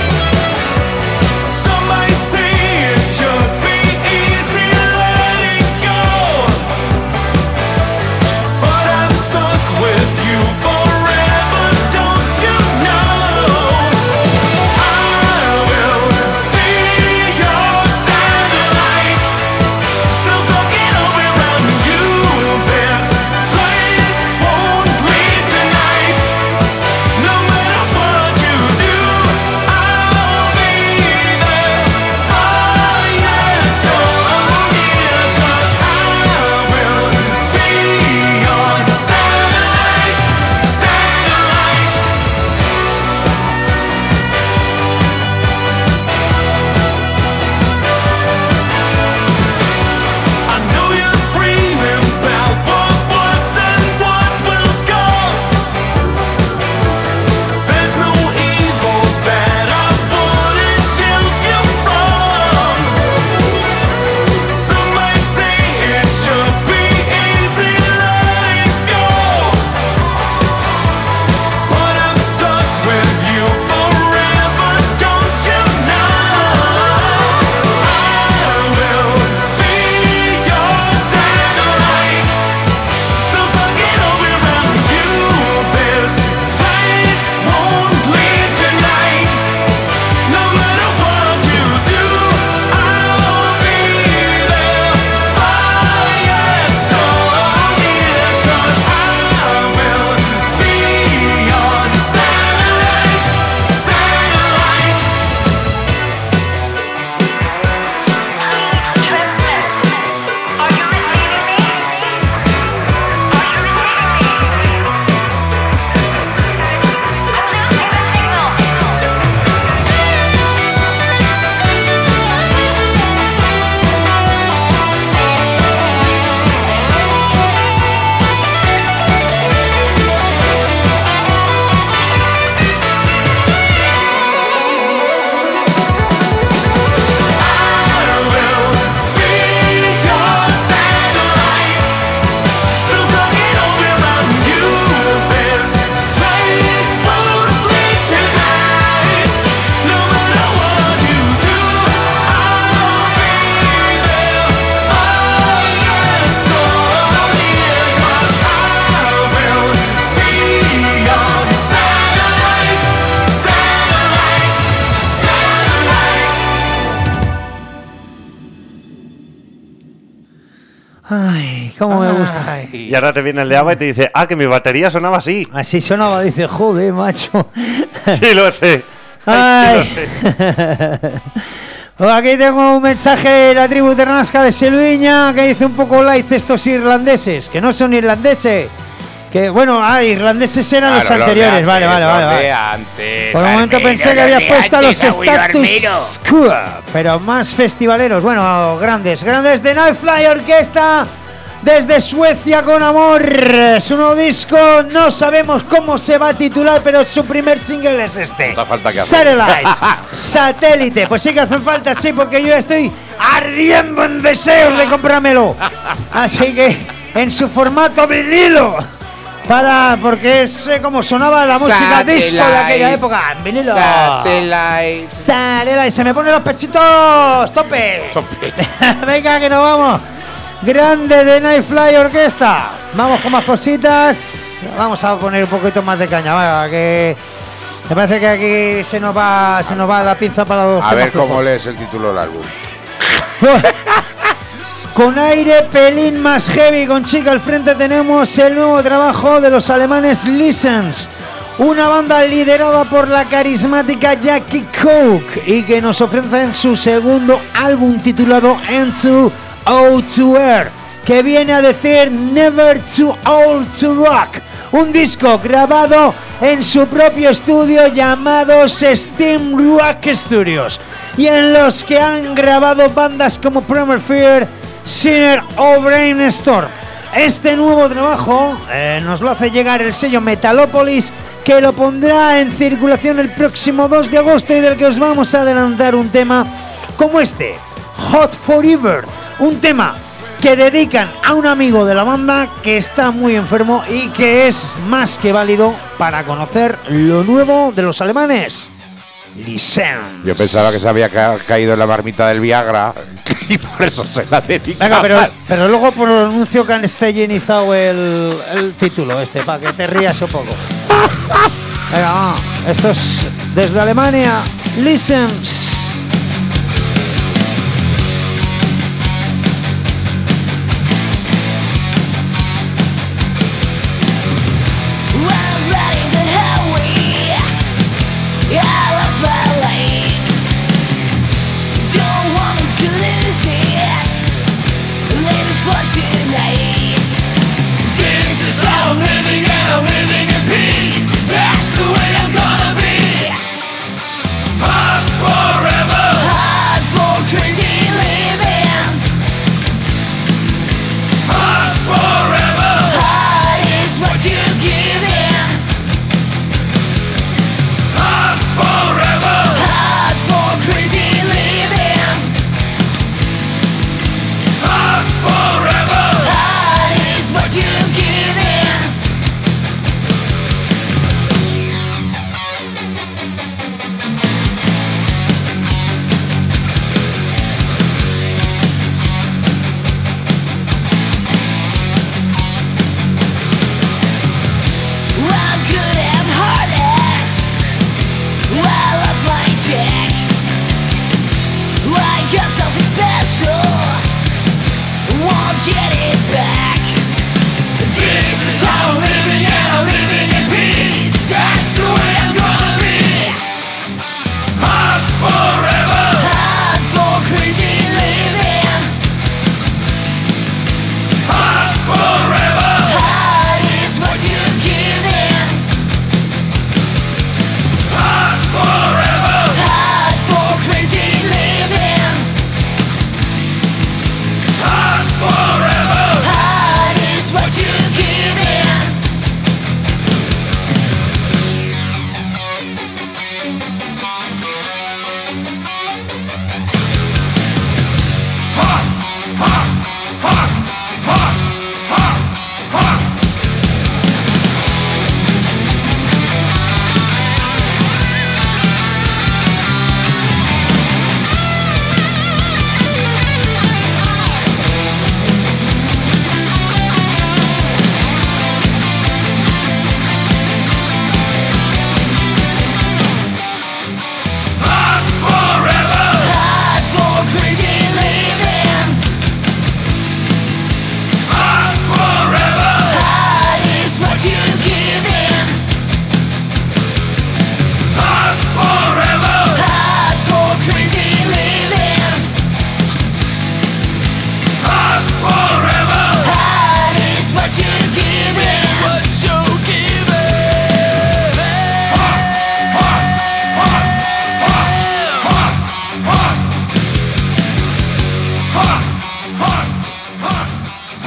Ay, cómo me gusta. Y ahora te viene el de ABBA y te dice, ah, que mi batería sonaba así. Así sonaba, dice, joder, macho. Sí, lo sé. Ay. Sí, lo sé. Pues aquí tengo un mensaje de la tribu ternasca de Selviña que dice un poco light estos irlandeses, que no son irlandeses. Que bueno, ah, irlandeses eran Claro, los anteriores, los de vale, antes, vale, vale, los vale. de antes, Por un momento Armino, pensé que los habías de puesto a los antes, abuelo status quo, pero más festivaleros, bueno, grandes, grandes de Nightfly Orquesta desde Suecia con amor. Su nuevo disco, no sabemos cómo se va a titular, pero su primer single es este. No hace falta que hacer. Satellite, Satélite. Pues sí que hacen falta, sí, porque yo ya estoy ardiendo en deseos de comprármelo. Así que en su formato vinilo. Para, porque es eh, como sonaba la música Satellite. disco de aquella época. En vinilo. Satellite. Satellite. Se me ponen los pechitos. Tope. Tope. Venga, que nos vamos. Grande de Nightfly Orquesta. Vamos con más cositas. Vamos a poner un poquito más de caña. Vaya, que me parece que aquí se nos va, se nos va la pinza para los A temas ver cómo flojos. lees el título del álbum. Con aire pelín más heavy, con chica al frente, tenemos el nuevo trabajo de los alemanes Listens, una banda liderada por la carismática Jackie Cook y que nos ofrecen su segundo álbum titulado Into Out to Air, que viene a decir Never Too Old to Rock, un disco grabado en su propio estudio llamado Steam Rock Studios y en los que han grabado bandas como Primal Fear, Sinner o Brainstorm. Este nuevo trabajo eh, nos lo hace llegar el sello Metalopolis, que lo pondrá en circulación el próximo dos de agosto y del que os vamos a adelantar un tema como este, Hot Forever, un tema que dedican a un amigo de la banda que está muy enfermo y que es más que válido para conocer lo nuevo de los alemanes. Listen. Yo pensaba que se había ca- caído en la marmita del Viagra y por eso se la dedica. Venga, pero, pero luego pronuncio que han estellenizado el, el título este, para que te rías un poco. Venga, va. Esto es desde Alemania. Listens. I'm ready to hurry. I love my life. Don't want me to lose it. Living for tonight. This is how I'm living and I'm living in peace. That's the way I'm gonna be. Hot forever. Hot for crazy living. Hot forever. Hot is what you give in. Hot forever. Hot for crazy living. Hot forever. Hot is what you give in. I'm good and heartless. I love my jack. I got something special. Won't get it back. This is how I'm living and I'm living in peace. That's the way I'm gonna be. Hot forever. Hot for crazy living. Hot forever. Hot is what you give in. Hot forever. Hot for crazy living. Hot forever. Hot is what you give in.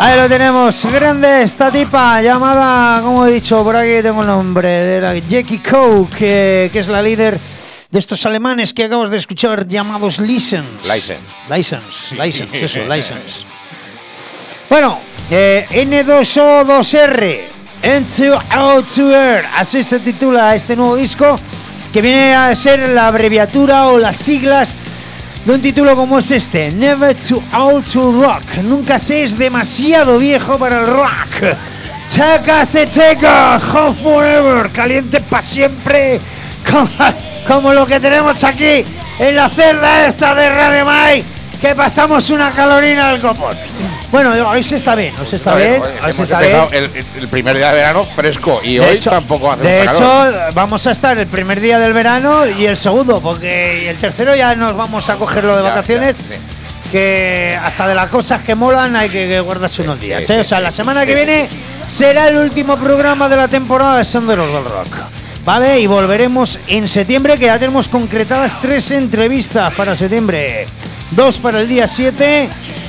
Ahí lo tenemos, grande esta tipa llamada, como he dicho, por aquí tengo el nombre, de la Jackie Coe, que, que es la líder de estos alemanes que acabas de escuchar llamados License. License. License, License, eso, License. Bueno, eh, N dos O dos R, Into Out to Air, así se titula este nuevo disco, que viene a ser la abreviatura o las siglas de un título como es este, Never Too Old to Rock. Nunca se es demasiado viejo para el rock. Checa se checa, hot forever, caliente para siempre, como, como lo que tenemos aquí en la celda esta de Radio Mai, que pasamos una calorina al copón. Bueno, hoy se está bien, hoy se está bien, hoy se está bien. El, el primer día de verano fresco y De hoy hecho- tampoco hace De mucha hecho, calor. vamos a estar el primer día del verano y el segundo, porque el tercero ya nos vamos a cogerlo de Ya, vacaciones. ya, sí. Que hasta de las cosas que molan hay que, que guardarse unos días. sí, ¿eh? sí, O sea, sí, la sí, semana sí, que sí. viene será el último programa de la temporada de Senderos del Rock. ¿Vale? Y volveremos en septiembre, que ya tenemos concretadas tres entrevistas para septiembre. Dos para el día siete.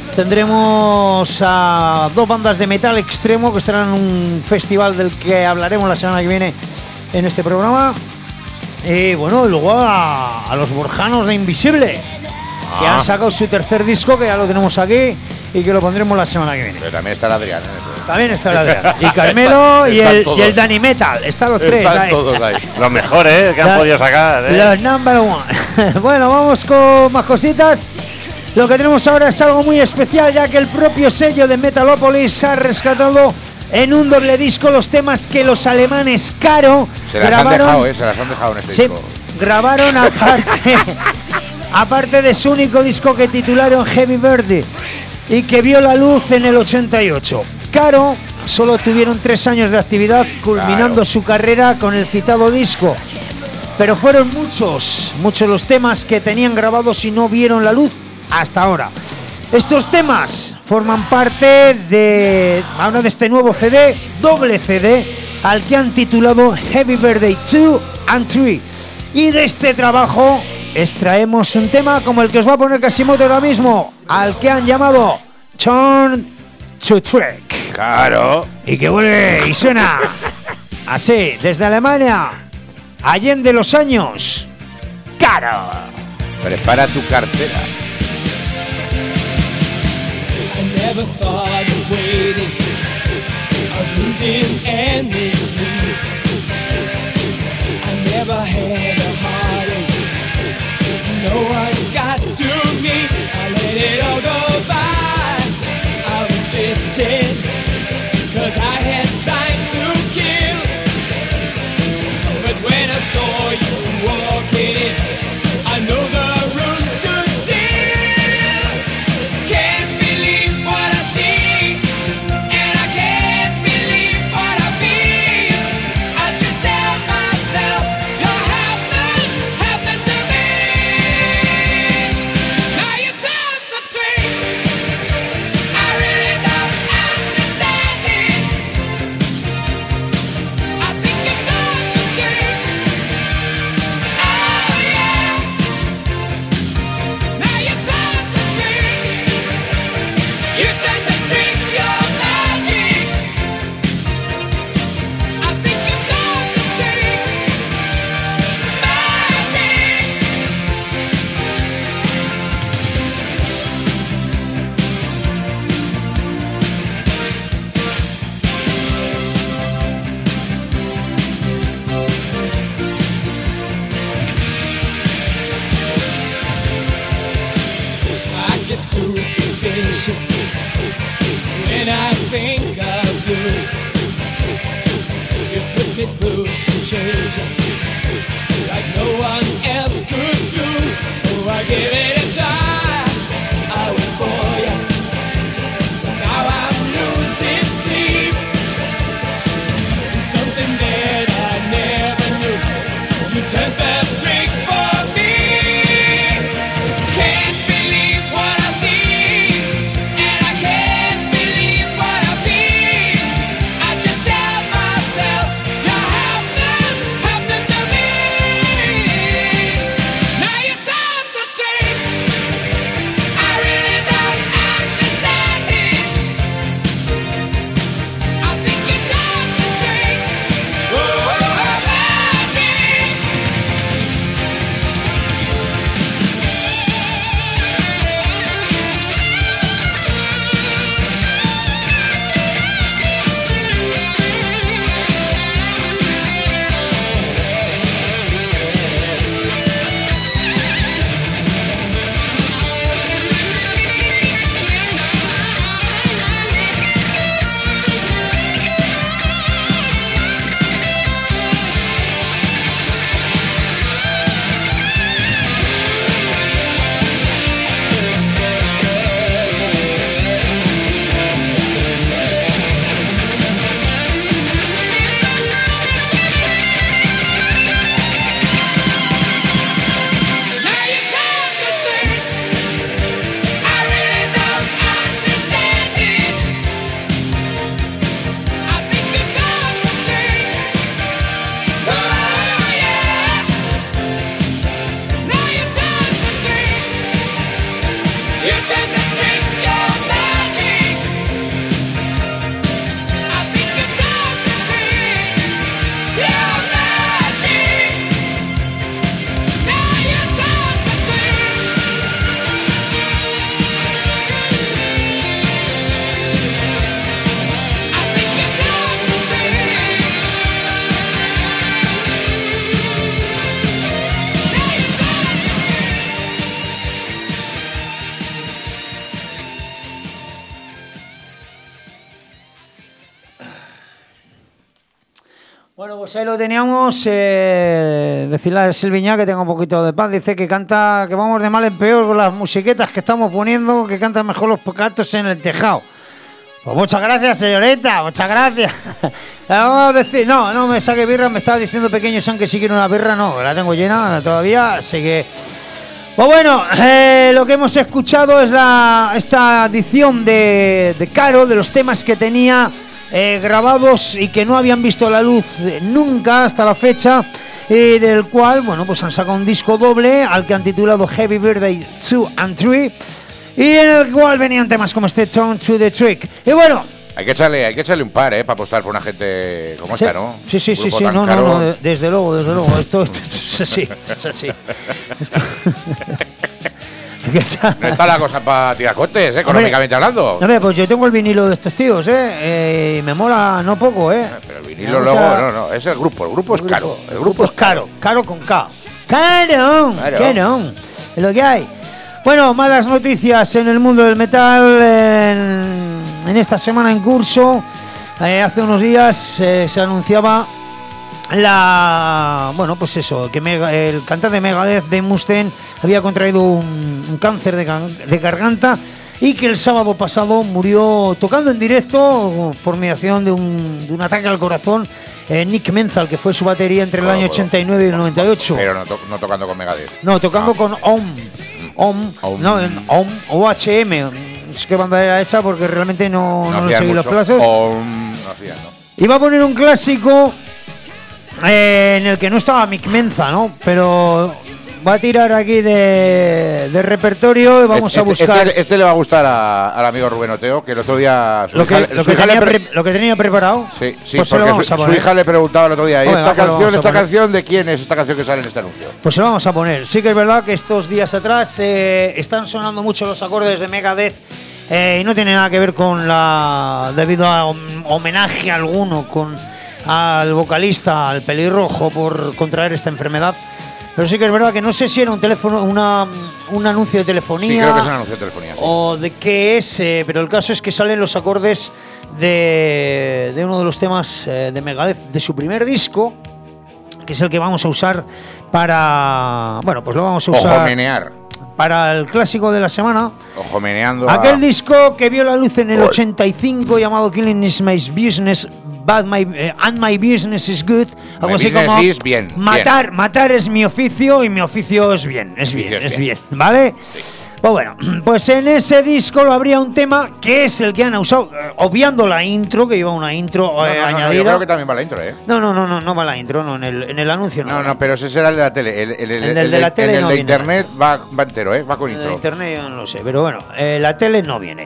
Tendremos a dos bandas de metal extremo que estarán en un festival del que hablaremos la semana que viene en este programa. Y bueno, y luego a, a los borjanos de Invisible, que Ah. han sacado su tercer disco, que ya lo tenemos aquí y que lo pondremos la semana que viene. Pero también está el Adrián. ¿eh? También está el Adrián. Y Carmelo y Están el, todos. y el Danny Metal. Están los tres. Están ahí. todos ahí. Los mejores que han La- podido sacar. ¿eh? Los number one. Bueno, vamos con más cositas. Lo que tenemos ahora es algo muy especial, ya que el propio sello de Metalopolis ha rescatado en un doble disco los temas que los alemanes Caro Se las han grabaron. dejado, ¿eh? Se las han dejado en este Sí, disco. grabaron aparte, aparte de su único disco que titularon Heavy Birthday y que vio la luz en el ochenta y ocho. Caro solo tuvieron tres años de actividad, culminando Claro. su carrera con el citado disco. Pero fueron muchos, muchos los temas que tenían grabados y no vieron la luz hasta ahora. Estos temas forman parte de, ahora de este nuevo C D, doble C D, al que han titulado Heavy Birthday dos and tres. Y de este trabajo extraemos un tema como el que os va a poner Casimoto ahora mismo, al que han llamado Turn to Trek. Claro. Y que vuelve y suena así, desde Alemania, allende los años, Caro. Prepara tu cartera. I never thought of waiting, of losing any sleep. I never had a heartache, no one got to me. I let it all go by. I was drifting, cause I had time to kill. But when I saw you walking in, I know the room stood still. Can't believe what I see, and I can't believe what I feel. I just tell myself you're happening, happening to me. Now you turn the trick. I really don't understand it. I think you turn the trick. Oh yeah. Now you turn the trick. You turn the trick, you're magic. I think you turn the trick, magic. I get superstitious when I think of you. You put me through some changes like no one else could do. Oh, I give it a try. I went for you. Now I'm losing sleep. Something that I never knew. You turned the trick for me. Can't believe what I see, and I can't believe what I feel. I just tell myself you're happening, happening to me. Bueno, pues ahí lo teníamos. Eh, decirle a Silviñá que tenga un poquito de paz. Dice que canta, que vamos de mal en peor con las musiquetas que estamos poniendo, que cantan mejor los gatos en el tejado. Pues muchas gracias, señorita, muchas gracias. Vamos a decir, no, no me saque birra, me estaba diciendo pequeño San que si quiere una birra, no, la tengo llena todavía, así que... Pues bueno, eh, lo que hemos escuchado es la esta edición de, de Caro, de los temas que tenía eh, grabados y que no habían visto la luz nunca hasta la fecha, y del cual, bueno, pues han sacado un disco doble al que han titulado Heavy Birthday two and three, y en el cual venían temas como este Turn to the Trick. Y bueno, Hay que echarle, hay que echarle un par, ¿eh? Para apostar por una gente como sí, esta, ¿no? Sí, sí, Un sí, grupo sí, tan no, no, caro. no, de- desde luego, desde luego. Esto, esto es así, es así. Esto- Hay que echar- No está la cosa para tirar cotes, ¿eh? Económicamente hablando. Hombre, pues yo tengo el vinilo de estos tíos, ¿eh? Eh, y me mola no poco, ¿eh? Pero el vinilo Me luego, gusta- no, no, es el grupo, el grupo es El caro. grupo- El grupo es caro, caro con K. Caro, Claro. caro. Es lo que hay. Bueno, malas noticias en el mundo del metal en, en esta semana en curso. Eh, hace unos días eh, se anunciaba la, bueno, pues eso, que Mega- el cantante de Megadeth, Dave Mustaine, había contraído un, un cáncer de, gan- de garganta y que el sábado pasado murió tocando en directo por mediación de un, de un ataque al corazón. eh, Nick Menzel, que fue su batería entre el Joder, año joder. ochenta y nueve y el noventa y ocho. Pero no, to- no tocando con Megadeth. No, tocando Ah. con Om. Om, Om. no, en Om o H M. No sé qué banda era esa porque realmente no, no, le hacían seguí los mucho. plazos. O, mm, no hacían, ¿no? Iba a poner un clásico eh, en el que no estaba Mick Menza, ¿no? Pero va a tirar aquí de, de repertorio y vamos Este- a buscar Este, este le va a gustar a- al amigo Rubén Oteo, que el otro día. Su lo, hija, que, lo, su que hija le tenía pre- pre- lo que tenía preparado. Sí, sí, pues se lo porque vamos su, a su poner. hija le preguntaba el otro día, ¿y Hombre, esta va, que lo canción, vamos a esta poner. canción de quién es esta canción que sale en este anuncio? Pues se lo vamos a poner. Sí que es verdad que estos días atrás eh, están sonando mucho los acordes de Megadeth eh, y no tiene nada que ver con la... debido a hom- homenaje alguno con al vocalista, al pelirrojo, por contraer esta enfermedad. Pero sí que es verdad que no sé si era un teléfono, una, un anuncio de telefonía. Sí, creo que es un anuncio de telefonía. sí. O de qué es, eh, pero el caso es que salen los acordes de, de uno de los temas eh, de Megadeth de su primer disco, que es el que vamos a usar para. Bueno, pues lo vamos a usar Ojomenear. para el clásico de la semana. Ojomeneando. a- Aquel disco que vio la luz en el Uy. ochenta y cinco llamado Killing is My Business, but my, eh, and My Business is Good. Algo My así business como is bien, matar, matar es mi oficio y mi oficio es bien, es bien, Oficio es es bien. bien, ¿vale? Pues bueno, pues en ese disco lo habría un tema que es el que han usado, eh, obviando la intro, que lleva una intro No, eh, no, no, no, añadida. yo creo que también va la intro, ¿eh? No, no, no, no, no va la intro, no, en el, en el anuncio no. No, va la no, pero ese será el de la tele. El, el, el, El del de la el- tele el no de viene internet va, va entero, ¿eh? Va con En intro. internet yo no lo sé, pero bueno, eh, la tele no viene.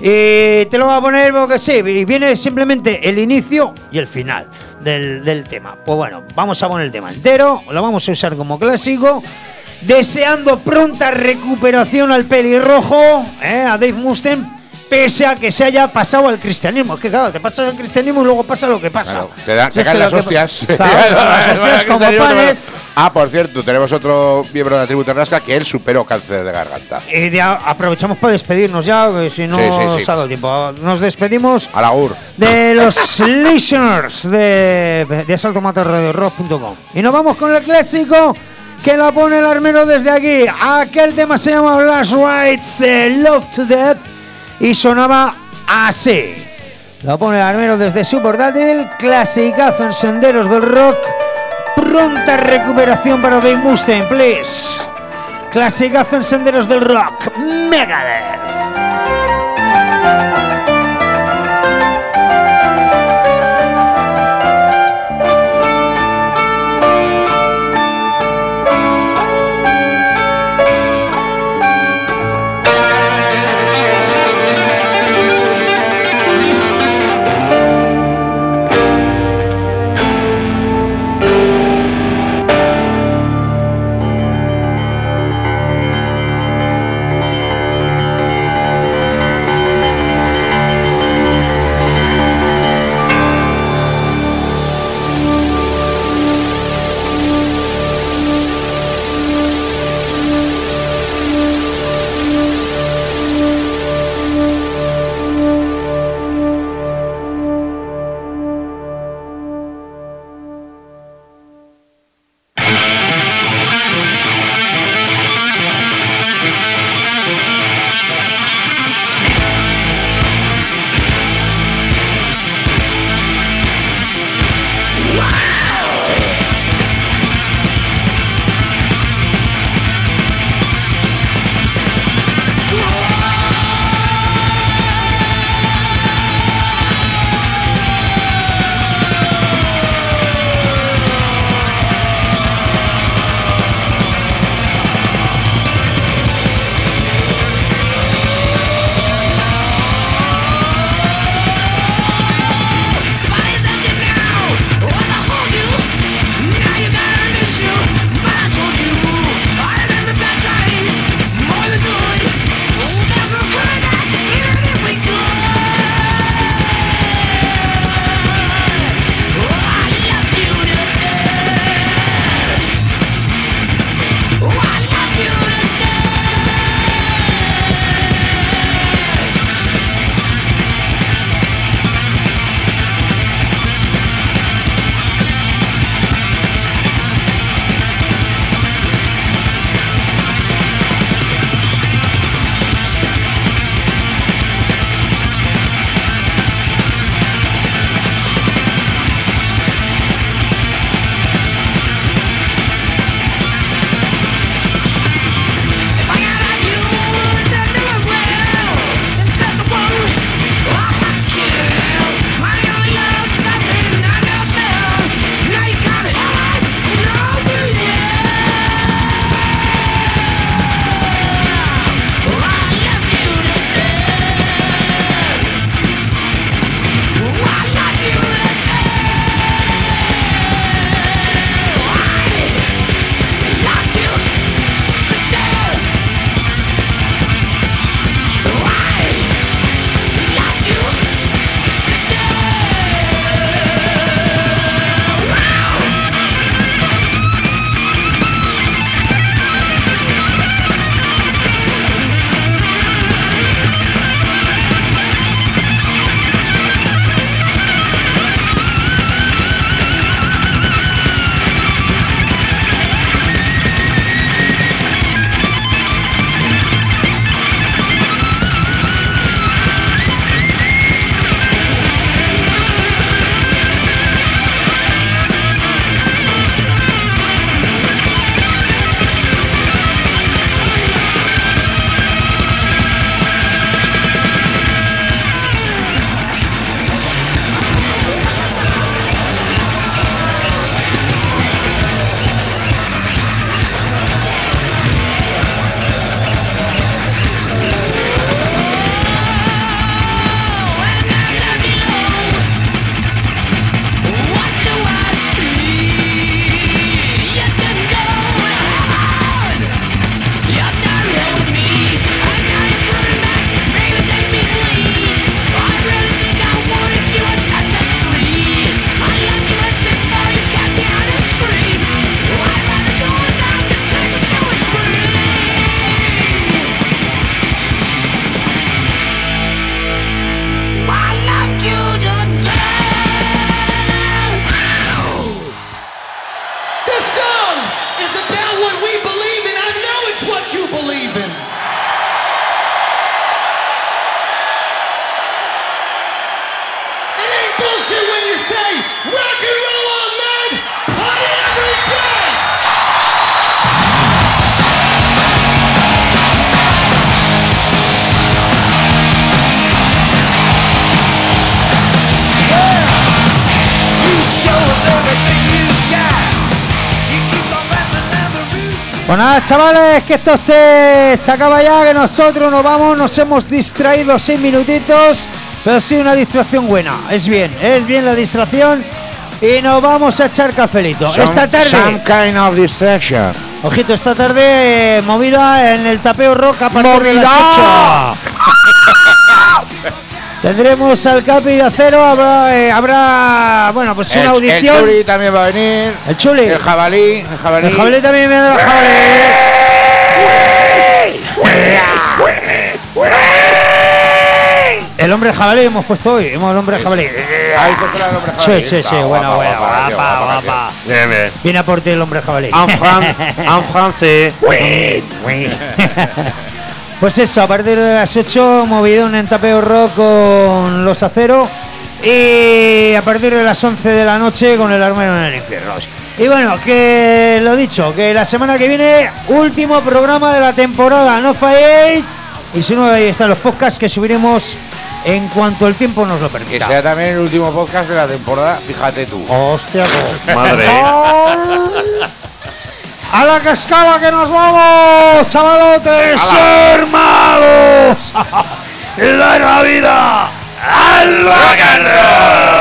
Y te lo voy a poner porque sí, y viene simplemente el inicio y el final del, del tema. Pues bueno, vamos a poner el tema entero, lo vamos a usar como clásico. Deseando pronta recuperación al pelirrojo, eh, a Dave Mustaine, pese a que se haya pasado al cristianismo. Es que claro, te pasas al cristianismo y luego pasa lo que pasa. Claro, te, dan, Si te es caen que las lo que- hostias. Claro, las hostias como panes. Ah, por cierto, tenemos otro miembro de la tribu Terrasca que él superó cáncer de garganta. Y ya aprovechamos para despedirnos ya, que si no Sí, sí, sí. nos ha dado tiempo. Nos despedimos A la U R. de los listeners de, de asalto mata radio rock punto com. Y nos vamos con el clásico que la pone el armero desde aquí. Aquel tema se llama Last Rights, eh, Love to Death, y sonaba así. Lo pone el armero desde su portátil, clasicazo en senderos del rock. Pronta recuperación para Dave Mustaine, please. Clasicazo en senderos del rock, Megadeth. Love Pues nada, chavales, que esto se, se acaba ya, que nosotros nos vamos, nos hemos distraído seis minutitos, pero sí una distracción buena. Es bien, es bien la distracción y nos vamos a echar cafelito. Some- esta tarde, Some kind of distraction. ojito, esta tarde eh, movida en el Tapeo Rock a partir de las ocho. Tendremos al Capi de Acero, habrá, eh, habrá bueno, pues una El, audición. el Churi también va a venir. El Chuli. El jabalí. El jabalí. El jabalí también viene del jabalí. El hombre jabalí hemos puesto hoy, hemos el hombre jabalí. Ahí te el hombre Sí, jabalí. sí, sí, Ah, buena, buena, guapa, guapa, guapa, guapa. Bien, bien. Viene a por ti el hombre jabalí. En, fran en francés. Pues eso, a partir de las ocho, movidón en Tapeo Rock con los Acero. Y a partir de las once de la noche con el Armero en el Infierno. Y bueno, que lo dicho, que la semana que viene, último programa de la temporada, no falléis. Y si no, ahí están los podcasts que subiremos en cuanto el tiempo nos lo Que permita. sea también el último podcast de la temporada, fíjate tú. Hostia, pues. Madre. ¡A la cascada que nos vamos, chavalotes, hermanos! ¡La vida! ¡Al rock and roll!